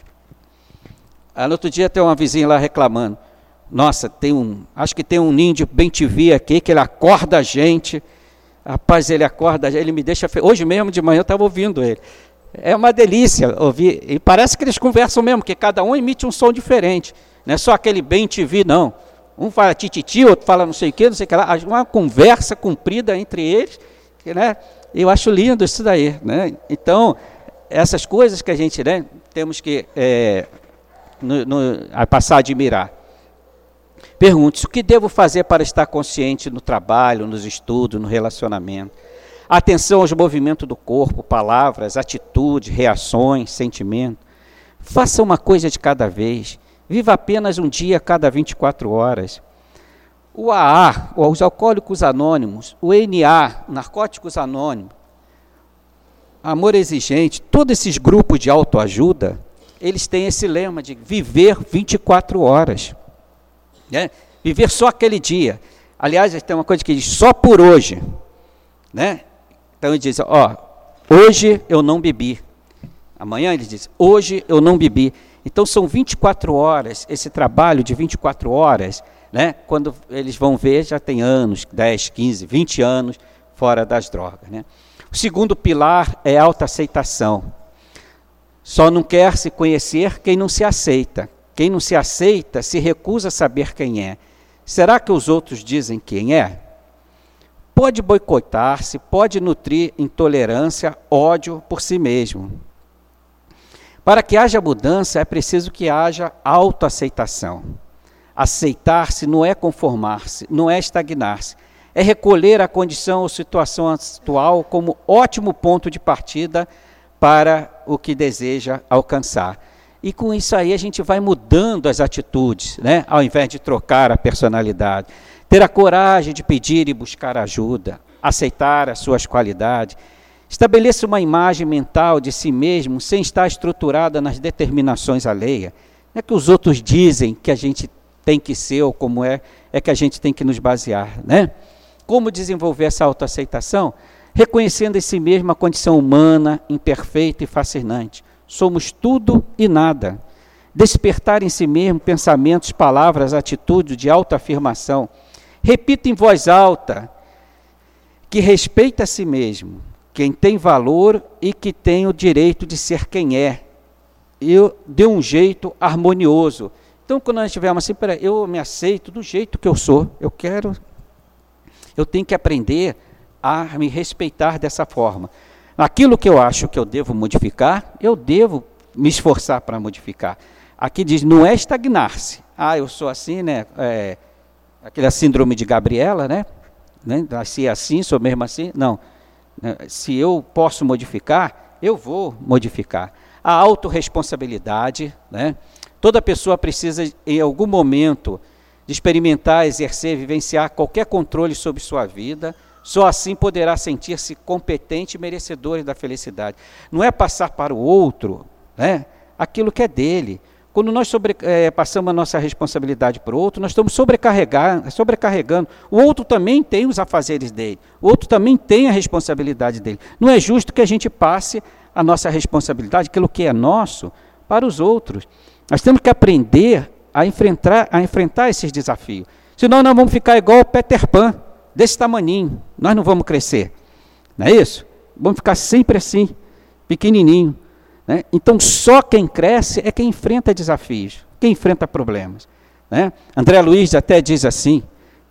No outro dia tem uma vizinha lá reclamando, nossa, tem um, acho que tem um ninho de bem-te-vi aqui, que ele acorda a gente, rapaz, ele acorda, ele me deixa, fe... hoje mesmo de manhã eu estava ouvindo ele, é uma delícia ouvir, e parece que eles conversam mesmo, que cada um emite um som diferente, não é só aquele bem-te-vi não, um fala tititi, outro fala não sei o que, não sei o que lá, uma conversa comprida entre eles, que, né, eu acho lindo isso daí, né? Então, essas coisas que a gente, né, temos que... É, No, no, a passar a admirar. Pergunte-se, o que devo fazer para estar consciente no trabalho, nos estudos, no relacionamento? Atenção aos movimentos do corpo, palavras, atitudes, reações, sentimentos. Faça uma coisa de cada vez. Viva apenas um dia a cada vinte e quatro horas. O A A, os Alcoólicos Anônimos, o N A, Narcóticos Anônimos, Amor Exigente, todos esses grupos de autoajuda, eles têm esse lema de viver vinte e quatro horas, né? Viver só aquele dia. Aliás, tem uma coisa que diz, só por hoje, né? Então ele diz, ó, hoje eu não bebi. Amanhã ele diz, hoje eu não bebi. Então são vinte e quatro horas, esse trabalho de vinte e quatro horas, né? Quando eles vão ver, já tem anos, dez, quinze, vinte anos fora das drogas, né? O segundo pilar é a autoaceitação. Só não quer se conhecer quem não se aceita. Quem não se aceita se recusa a saber quem é. Será que os outros dizem quem é? Pode boicotar-se, pode nutrir intolerância, ódio por si mesmo. Para que haja mudança, é preciso que haja autoaceitação. Aceitar-se não é conformar-se, não é estagnar-se. É recolher a condição ou situação atual como ótimo ponto de partida para o que deseja alcançar. E com isso aí a gente vai mudando as atitudes, né? Ao invés de trocar a personalidade. Ter a coragem de pedir e buscar ajuda, aceitar as suas qualidades. Estabeleça uma imagem mental de si mesmo sem estar estruturada nas determinações alheias. Não é que os outros dizem que a gente tem que ser ou como é, é que a gente tem que nos basear, né? Como desenvolver essa autoaceitação? Reconhecendo em si mesmo a condição humana, imperfeita e fascinante. Somos tudo e nada. Despertar em si mesmo pensamentos, palavras, atitudes de autoafirmação. Repita em voz alta que respeita a si mesmo, quem tem valor e que tem o direito de ser quem é. Eu de um jeito harmonioso. Então, quando nós estivermos assim, peraí, eu me aceito do jeito que eu sou. Eu quero, eu tenho que aprender a me respeitar dessa forma. Aquilo que eu acho que eu devo modificar, eu devo me esforçar para modificar. Aqui diz, não é estagnar-se. Ah, eu sou assim, né? É, aquela síndrome de Gabriela, né? né? Nasci assim, sou mesmo assim. Não. Se eu posso modificar, eu vou modificar. A autorresponsabilidade, né? Toda pessoa precisa, em algum momento, de experimentar, exercer, vivenciar qualquer controle sobre sua vida. Só assim poderá sentir-se competente e merecedor da felicidade. Não é passar para o outro, né, aquilo que é dele. Quando nós sobre, é, passamos a nossa responsabilidade para o outro, nós estamos sobrecarregar, sobrecarregando. O outro também tem os afazeres dele. O outro também tem a responsabilidade dele. Não é justo que a gente passe a nossa responsabilidade, aquilo que é nosso, para os outros. Nós temos que aprender a enfrentar, a enfrentar esses desafios. Senão nós vamos ficar igual o Peter Pan, desse tamaninho. Nós não vamos crescer. Não é isso? Vamos ficar sempre assim, pequenininho. Né? Então, só quem cresce é quem enfrenta desafios, quem enfrenta problemas. Né? André Luiz até diz assim,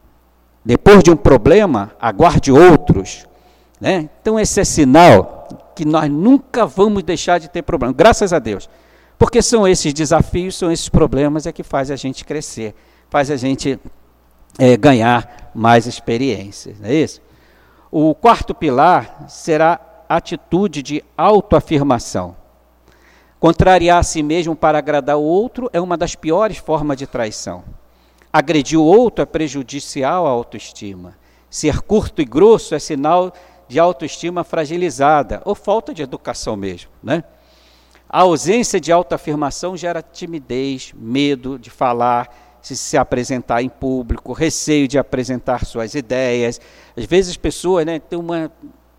depois de um problema, aguarde outros. Né? Então, esse é sinal que nós nunca vamos deixar de ter problema, graças a Deus. Porque são esses desafios, são esses problemas é que faz a gente crescer, faz a gente é, ganhar mais experiências. Não é isso? O quarto pilar será a atitude de autoafirmação. Contrariar a si mesmo para agradar o outro é uma das piores formas de traição. Agredir o outro é prejudicial à autoestima. Ser curto e grosso é sinal de autoestima fragilizada, ou falta de educação mesmo. Né? A ausência de autoafirmação gera timidez, medo de falar, se, se apresentar em público, receio de apresentar suas ideias. Às vezes as pessoas, né, têm uma,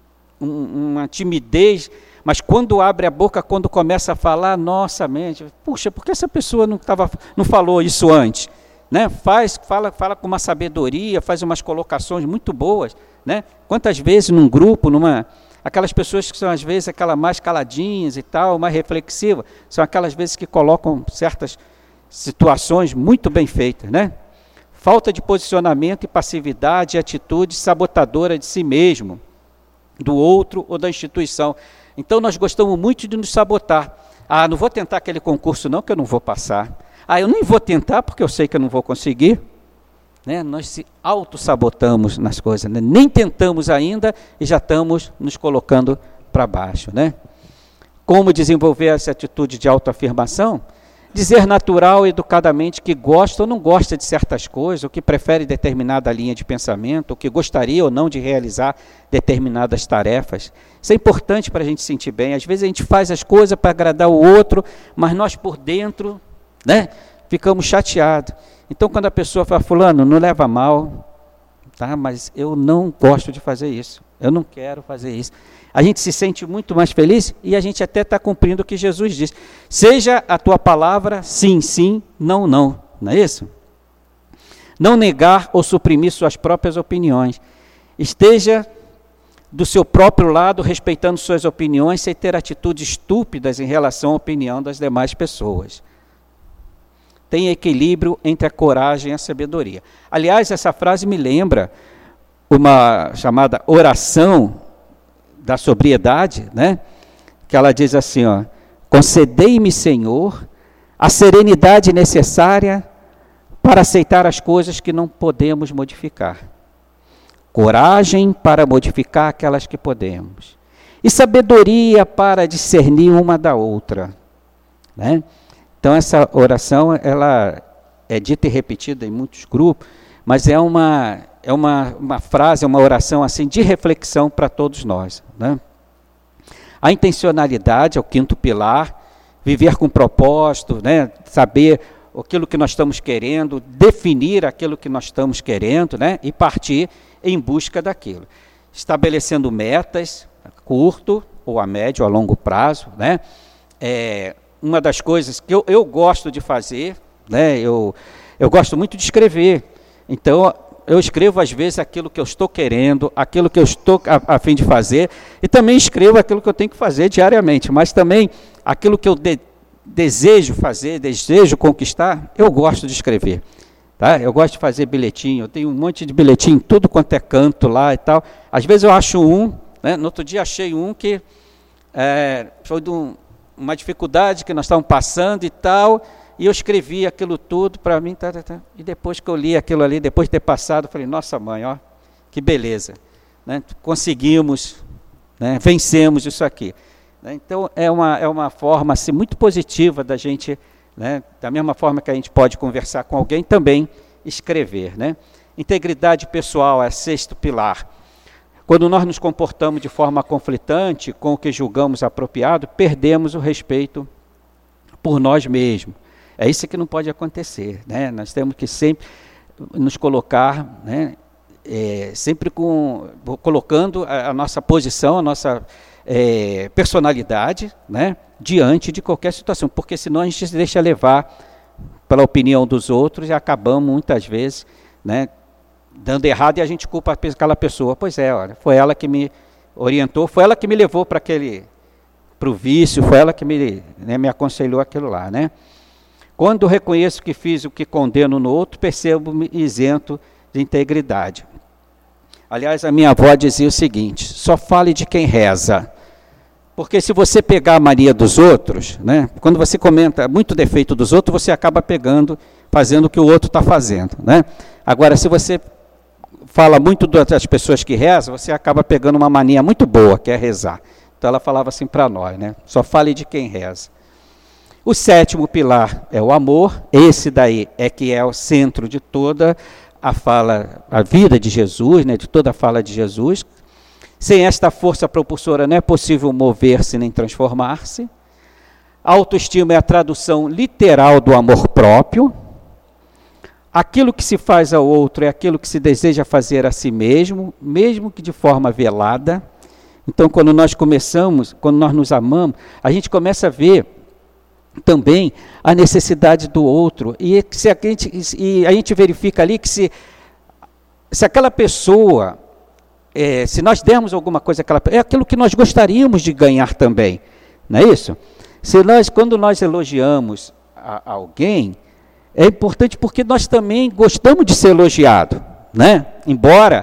um, uma timidez, mas quando abre a boca, quando começa a falar, nossa mente, puxa, por que essa pessoa não, tava, não falou isso antes? Né? Faz, fala, fala com uma sabedoria, faz umas colocações muito boas. Né? Quantas vezes num grupo, numa, aquelas pessoas que são às vezes aquelas mais caladinhas e tal, mais reflexivas, são aquelas vezes que colocam certas situações muito bem feitas. Né? Falta de posicionamento e passividade, atitude sabotadora de si mesmo, do outro ou da instituição. Então, nós gostamos muito de nos sabotar. Ah, não vou tentar aquele concurso não, que eu não vou passar. Ah, eu nem vou tentar porque eu sei que eu não vou conseguir. Né? Nós se auto-sabotamos nas coisas. Né? Nem tentamos ainda e já estamos nos colocando para baixo. Né? Como desenvolver essa atitude de autoafirmação? Dizer natural e educadamente que gosta ou não gosta de certas coisas, ou que prefere determinada linha de pensamento, ou que gostaria ou não de realizar determinadas tarefas. Isso é importante para a gente se sentir bem. Às vezes a gente faz as coisas para agradar o outro, mas nós por dentro, né, ficamos chateados. Então quando a pessoa fala, fulano, não leva mal, tá, mas eu não gosto de fazer isso, eu não quero fazer isso. A gente se sente muito mais feliz e a gente até está cumprindo o que Jesus disse. Seja a tua palavra sim, sim, não, não. Não é isso? Não negar ou suprimir suas próprias opiniões. Esteja do seu próprio lado, respeitando suas opiniões, sem ter atitudes estúpidas em relação à opinião das demais pessoas. Tenha equilíbrio entre a coragem e a sabedoria. Aliás, essa frase me lembra uma chamada oração da sobriedade, né? Que ela diz assim, ó, concedei-me, Senhor, a serenidade necessária para aceitar as coisas que não podemos modificar, coragem para modificar aquelas que podemos, e sabedoria para discernir uma da outra. Né? Então essa oração, ela é dita e repetida em muitos grupos, mas é uma... é uma, uma frase, uma oração assim de reflexão para todos nós. Né? A intencionalidade é o quinto pilar, viver com propósito, né? Saber aquilo que nós estamos querendo, definir aquilo que nós estamos querendo, né? E partir em busca daquilo. Estabelecendo metas a curto ou a médio, a longo prazo. Né? É uma das coisas que eu, eu gosto de fazer, né? eu, eu gosto muito de escrever, então eu escrevo às vezes aquilo que eu estou querendo, aquilo que eu estou a, a fim de fazer, e também escrevo aquilo que eu tenho que fazer diariamente, mas também aquilo que eu de, desejo fazer, desejo conquistar, eu gosto de escrever. Tá? Eu gosto de fazer bilhetinho, eu tenho um monte de bilhetinho em tudo quanto é canto lá e tal. Às vezes eu acho um, né? No outro dia achei um que é, foi de um, uma dificuldade que nós estávamos passando e tal, e eu escrevi aquilo tudo para mim, tá, tá, tá. E depois que eu li aquilo ali, depois de ter passado, eu falei, nossa mãe, ó, que beleza. Né? Conseguimos, né? Vencemos isso aqui. Né? Então, é uma, é uma forma assim, muito positiva da gente, né? Da mesma forma que a gente pode conversar com alguém, também escrever. Né? Integridade pessoal é o sexto pilar. Quando nós nos comportamos de forma conflitante com o que julgamos apropriado, perdemos o respeito por nós mesmos. É isso que não pode acontecer, né? Nós temos que sempre nos colocar, né, é, sempre com, colocando a, a nossa posição, a nossa é, personalidade, né, diante de qualquer situação, porque senão a gente se deixa levar pela opinião dos outros e acabamos muitas vezes, né, dando errado, e a gente culpa aquela pessoa. Pois é, olha, foi ela que me orientou, foi ela que me levou para aquele, para o vício, foi ela que me, né, me aconselhou aquilo lá, né? Quando reconheço que fiz o que condeno no outro, percebo-me isento de integridade. Aliás, a minha avó dizia o seguinte: só fale de quem reza. Porque se você pegar a mania dos outros, né, quando você comenta muito defeito dos outros, você acaba pegando, fazendo o que o outro está fazendo, né? Agora, se você fala muito das pessoas que rezam, você acaba pegando uma mania muito boa, que é rezar. Então ela falava assim para nós, né? Só fale de quem reza. O sétimo pilar é o amor. Esse daí é que é o centro de toda a fala, a vida de Jesus, né? De toda a fala de Jesus. Sem esta força propulsora não é possível mover-se nem transformar-se. A autoestima é a tradução literal do amor próprio. Aquilo que se faz ao outro é aquilo que se deseja fazer a si mesmo, mesmo que de forma velada. Então, quando nós começamos, quando nós nos amamos, a gente começa a ver também a necessidade do outro. E, se a, gente, e a gente verifica ali que se, se aquela pessoa, é, se nós dermos alguma coisa àquela pessoa, é aquilo que nós gostaríamos de ganhar também. Não é isso? Se nós, quando nós elogiamos a, a alguém, é importante porque nós também gostamos de ser elogiado, né? Embora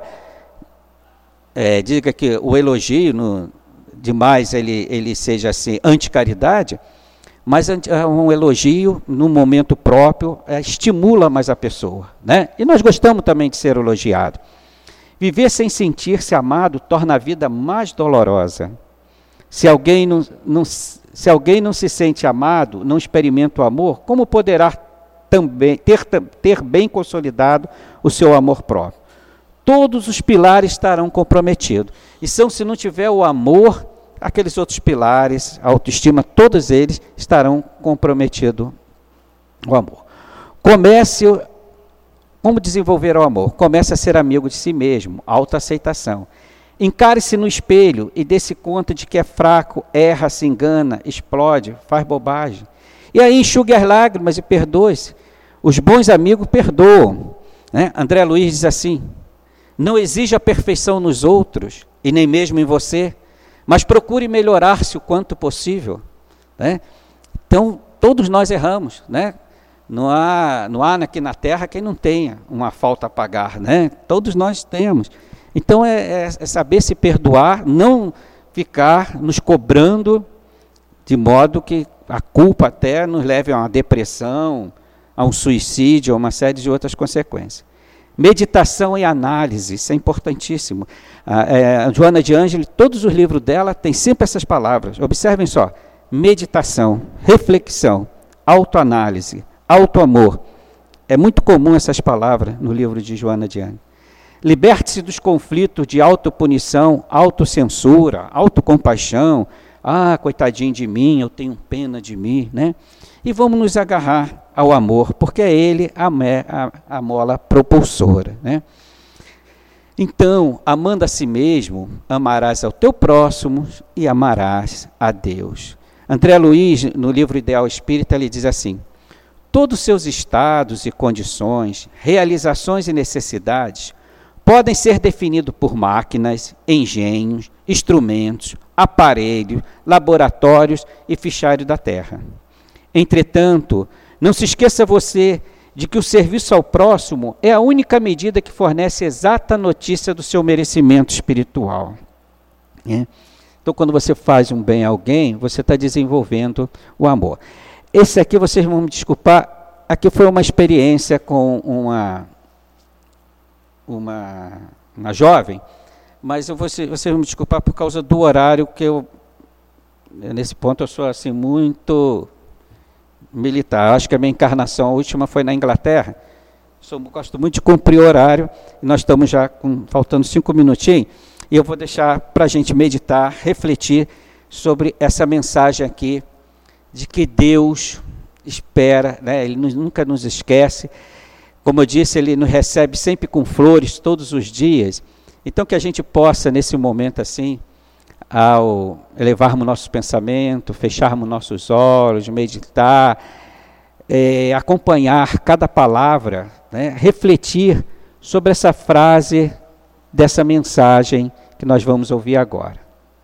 é, diga que o elogio no, demais ele, ele seja assim, anticaridade, mas um elogio no momento próprio é, estimula mais a pessoa, né? E nós gostamos também de ser elogiado. Viver sem sentir-se amado torna a vida mais dolorosa. Se alguém não, não, se alguém não se sente amado, não experimenta o amor, como poderá também ter, ter bem consolidado o seu amor próprio? Todos os pilares estarão comprometidos. E são, se não tiver o amor, aqueles outros pilares, a autoestima, todos eles estarão comprometidos o amor. Comece, como desenvolver o amor? Comece a ser amigo de si mesmo, autoaceitação. Encare-se no espelho e dê-se conta de que é fraco, erra, se engana, explode, faz bobagem. E aí enxugue as lágrimas e perdoe-se. Os bons amigos perdoam, né? André Luiz diz assim: não exija a perfeição nos outros e nem mesmo em você, mas procure melhorar-se o quanto possível, né? Então, todos nós erramos, né? Não há, não há aqui na Terra quem não tenha uma falta a pagar, né? Todos nós temos. Então, é, é, é saber se perdoar, não ficar nos cobrando de modo que a culpa até nos leve a uma depressão, a um suicídio, a uma série de outras consequências. Meditação e análise, isso é importantíssimo. A, é, a Joana de Ângeles, todos os livros dela têm sempre essas palavras. Observem só: meditação, reflexão, autoanálise, autoamor. É muito comum essas palavras no livro de Joana de Ângeles. Liberte-se dos conflitos de autopunição, autocensura, autocompaixão. Ah, coitadinho de mim, eu tenho pena de mim, né? E vamos nos agarrar ao amor, porque é ele a, a, a mola propulsora, né? Então, amando a si mesmo, amarás ao teu próximo e amarás a Deus. André Luiz, no livro Ideal Espírita, ele diz assim: todos os seus estados e condições, realizações e necessidades podem ser definidos por máquinas, engenhos, instrumentos, aparelhos, laboratórios e fichário da Terra. Entretanto, não se esqueça você de que o serviço ao próximo é a única medida que fornece exata notícia do seu merecimento espiritual. É? Então, quando você faz um bem a alguém, você está desenvolvendo o amor. Esse aqui, vocês vão me desculpar, aqui foi uma experiência com uma, uma, uma jovem, mas eu vou, vocês vão me desculpar por causa do horário que eu, nesse ponto eu sou assim muito militar. Acho que a minha encarnação, a última, foi na Inglaterra. Sou, gosto muito de cumprir o horário, e nós estamos já com, faltando cinco minutinhos, e eu vou deixar para a gente meditar, refletir sobre essa mensagem aqui, de que Deus, espera, né? Ele nunca nos esquece. Como eu disse, Ele nos recebe sempre com flores todos os dias. Então que a gente possa, nesse momento assim, ao elevarmos nosso pensamento, fecharmos nossos olhos, meditar, é, acompanhar cada palavra, né? Refletir sobre essa frase dessa mensagem que nós vamos ouvir agora.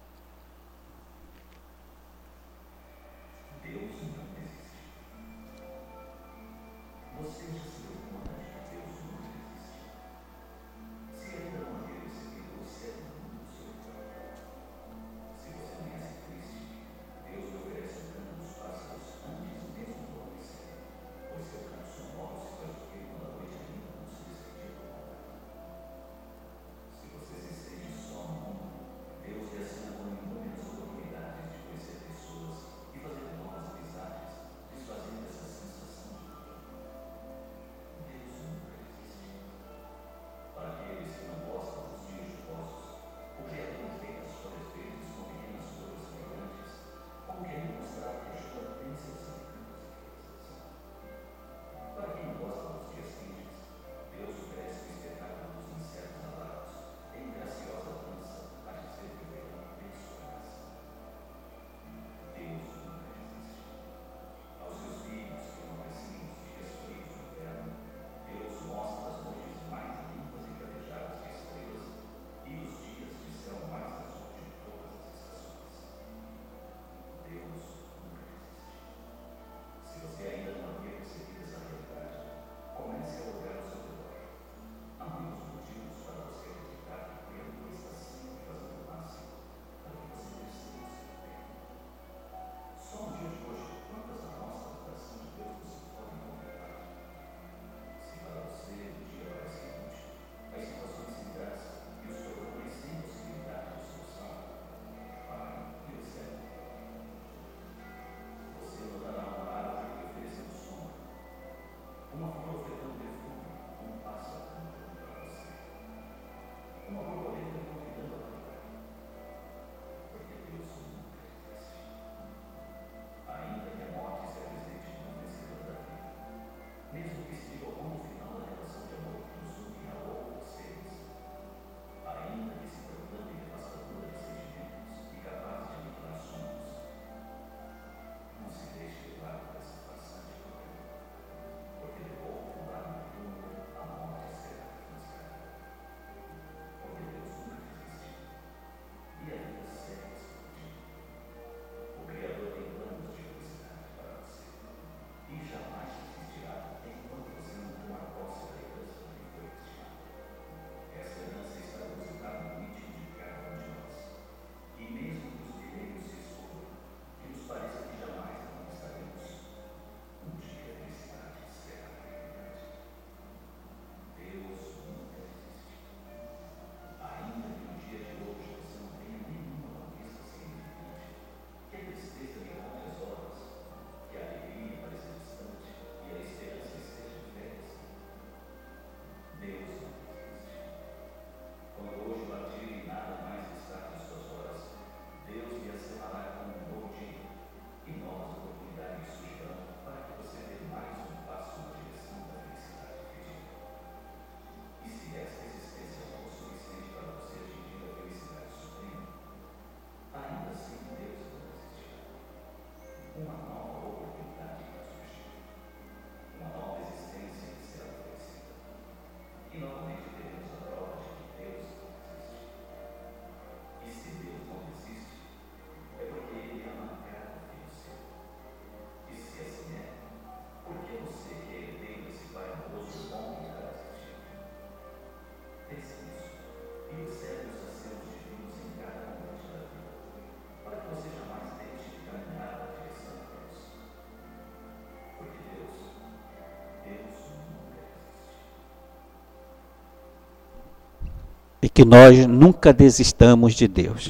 E que nós nunca desistamos de Deus.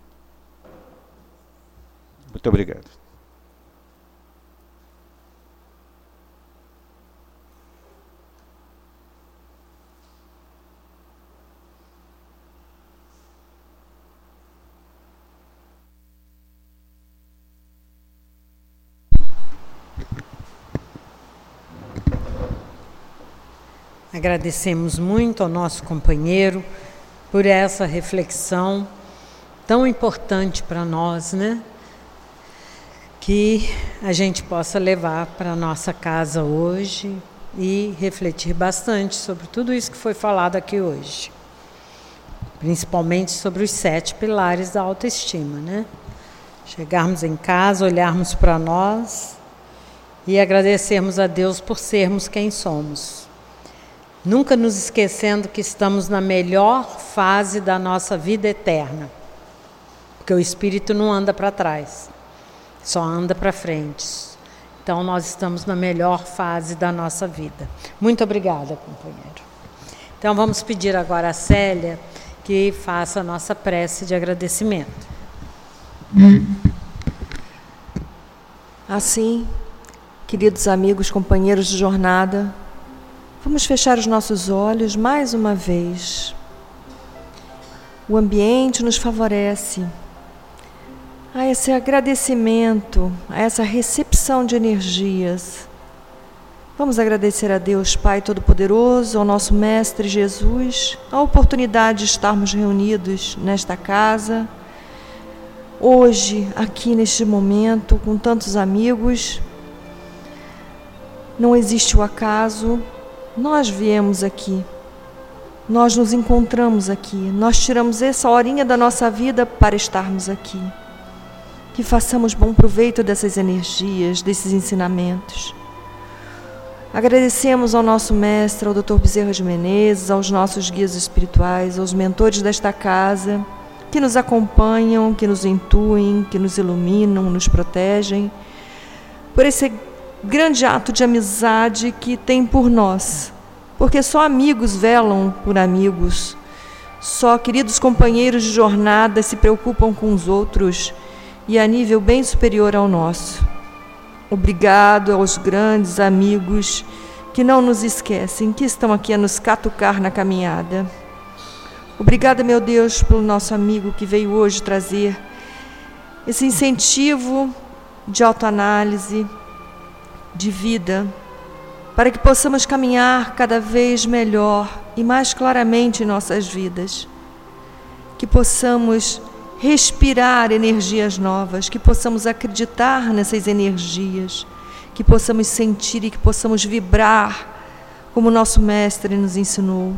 Muito obrigado. Agradecemos muito ao nosso companheiro por essa reflexão tão importante para nós, né? Que a gente possa levar para a nossa casa hoje e refletir bastante sobre tudo isso que foi falado aqui hoje. Principalmente sobre os sete pilares da autoestima, né? Chegarmos em casa, olharmos para nós e agradecermos a Deus por sermos quem somos. Nunca nos esquecendo que estamos na melhor fase da nossa vida eterna. Porque o Espírito não anda para trás, só anda para frente. Então nós estamos na melhor fase da nossa vida. Muito obrigada, companheiro. Então vamos pedir agora a Célia que faça a nossa prece de agradecimento. Assim, queridos amigos, companheiros de jornada, vamos fechar os nossos olhos mais uma vez. O ambiente nos favorece a esse agradecimento, a essa recepção de energias. Vamos agradecer a Deus, Pai Todo-Poderoso, ao nosso Mestre Jesus, a oportunidade de estarmos reunidos nesta casa, hoje, aqui neste momento, com tantos amigos. Não existe o acaso, nós viemos aqui, nós nos encontramos aqui, nós tiramos essa horinha da nossa vida para estarmos aqui. Que façamos bom proveito dessas energias, desses ensinamentos. Agradecemos ao nosso mestre, ao doutor Bezerra de Menezes, aos nossos guias espirituais, aos mentores desta casa, que nos acompanham, que nos intuem, que nos iluminam, nos protegem, por esse grande ato de amizade que tem por nós, porque só amigos velam por amigos, só queridos companheiros de jornada se preocupam com os outros e a nível bem superior ao nosso. Obrigado aos grandes amigos que não nos esquecem, que estão aqui a nos catucar na caminhada. Obrigada, meu Deus, pelo nosso amigo que veio hoje trazer esse incentivo de autoanálise, de vida, para que possamos caminhar cada vez melhor e mais claramente em nossas vidas. Que possamos respirar energias novas, que possamos acreditar nessas energias, que possamos sentir e que possamos vibrar como nosso Mestre nos ensinou.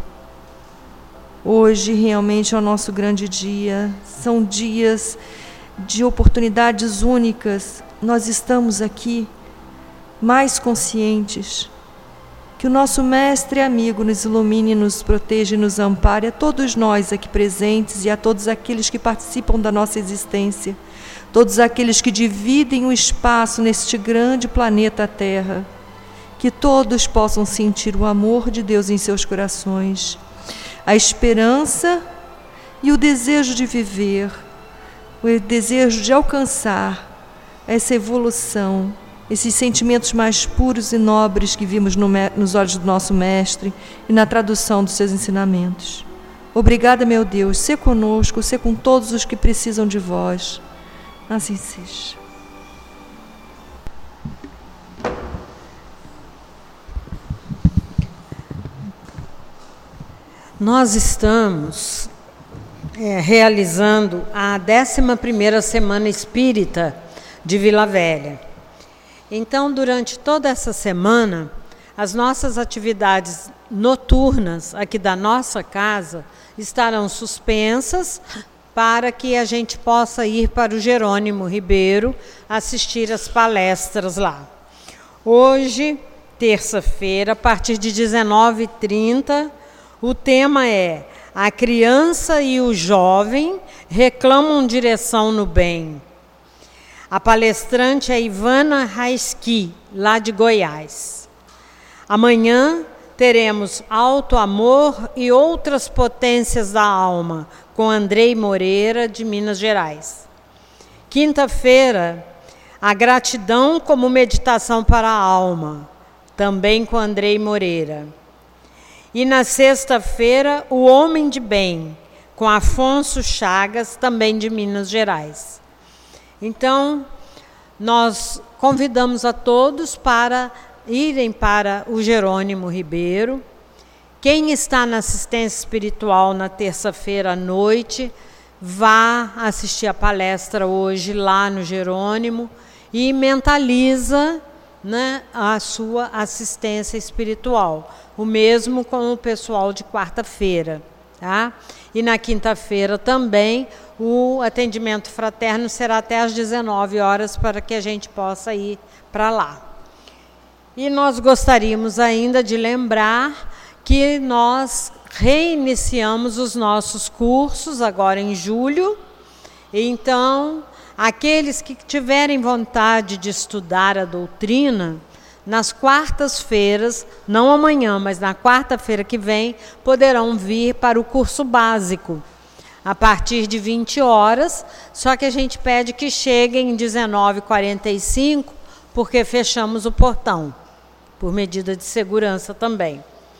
Hoje realmente é o nosso grande dia, são dias de oportunidades únicas. Nós estamos aqui mais conscientes. Que o nosso Mestre e amigo nos ilumine, nos proteja e nos ampare, a todos nós aqui presentes e a todos aqueles que participam da nossa existência, todos aqueles que dividem o espaço neste grande planeta Terra. Que todos possam sentir o amor de Deus em seus corações, a esperança e o desejo de viver, o desejo de alcançar essa evolução, esses sentimentos mais puros e nobres que vimos no, nos olhos do nosso Mestre e na tradução dos seus ensinamentos. Obrigada, meu Deus, sê conosco, sê com todos os que precisam de vós. Assim seja. Nós estamos é, realizando a décima primeira Semana Espírita de Vila Velha. Então, durante toda essa semana, as nossas atividades noturnas aqui da nossa casa estarão suspensas para que a gente possa ir para o Jerônimo Ribeiro assistir as palestras lá. Hoje, terça-feira, a partir de dezenove e trinta, o tema é: a criança e o jovem reclamam direção no bem. A palestrante é Ivana Raiski, lá de Goiás. Amanhã teremos Alto Amor e Outras Potências da Alma, com Andrei Moreira, de Minas Gerais. Quinta-feira, a Gratidão como Meditação para a Alma, também com Andrei Moreira. E na sexta-feira, O Homem de Bem, com Afonso Chagas, também de Minas Gerais. Então, nós convidamos a todos para irem para o Jerônimo Ribeiro Quem está na assistência espiritual na terça-feira à noite, vá assistir a palestra hoje lá no Jerônimo e mentaliza, né, a sua assistência espiritual. O mesmo com o pessoal de quarta-feira. Tá? E na quinta-feira também o atendimento fraterno será até às dezenove horas para que a gente possa ir para lá. E nós gostaríamos ainda de lembrar que nós reiniciamos os nossos cursos agora em julho. Então, aqueles que tiverem vontade de estudar a doutrina, nas quartas-feiras, não amanhã, mas na quarta-feira que vem, poderão vir para o curso básico, a partir de vinte horas, só que a gente pede que cheguem dezenove e quarenta e cinco, porque fechamos o portão, por medida de segurança também.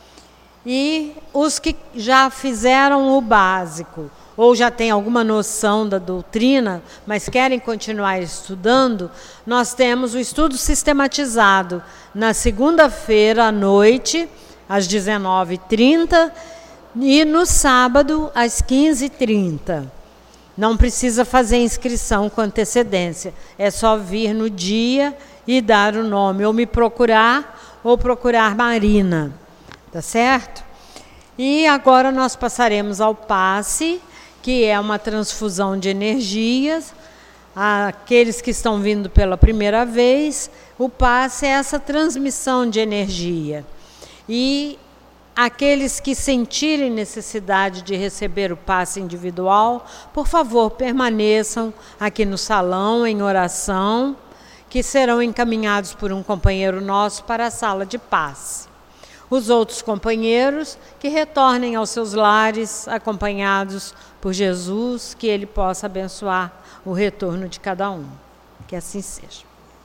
E os que já fizeram o básico, ou já têm alguma noção da doutrina, mas querem continuar estudando, nós temos o estudo sistematizado na segunda-feira à noite, às dezenove e trinta, e no sábado, às quinze e trinta. Não precisa fazer inscrição com antecedência, é só vir no dia e dar o nome, ou me procurar, ou procurar Marina, tá certo? E agora nós passaremos ao passe, que é uma transfusão de energias. Aqueles que estão vindo pela primeira vez, o passe é essa transmissão de energia. E aqueles que sentirem necessidade de receber o passe individual, por favor, permaneçam aqui no salão em oração, que serão encaminhados por um companheiro nosso para a sala de passe. Os outros companheiros que retornem aos seus lares, acompanhados por Jesus, que Ele possa abençoar o retorno de cada um. Que assim seja.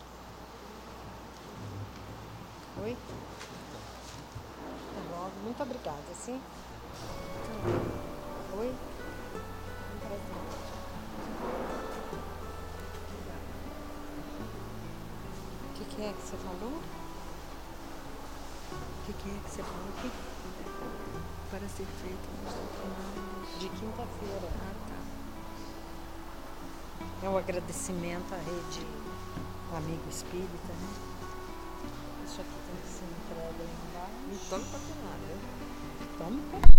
Oi? Muito obrigada. Sim? Oi? O que, que é que você falou? O que, que é que você falou aqui? Para ser feito nos documentos. De quinta-feira. Ah, tá. É um agradecimento à rede Amigo Espírita, né? Isso aqui tem que ser entregue aí embaixo. Não tome para nada. Tome para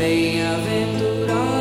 bem-aventurado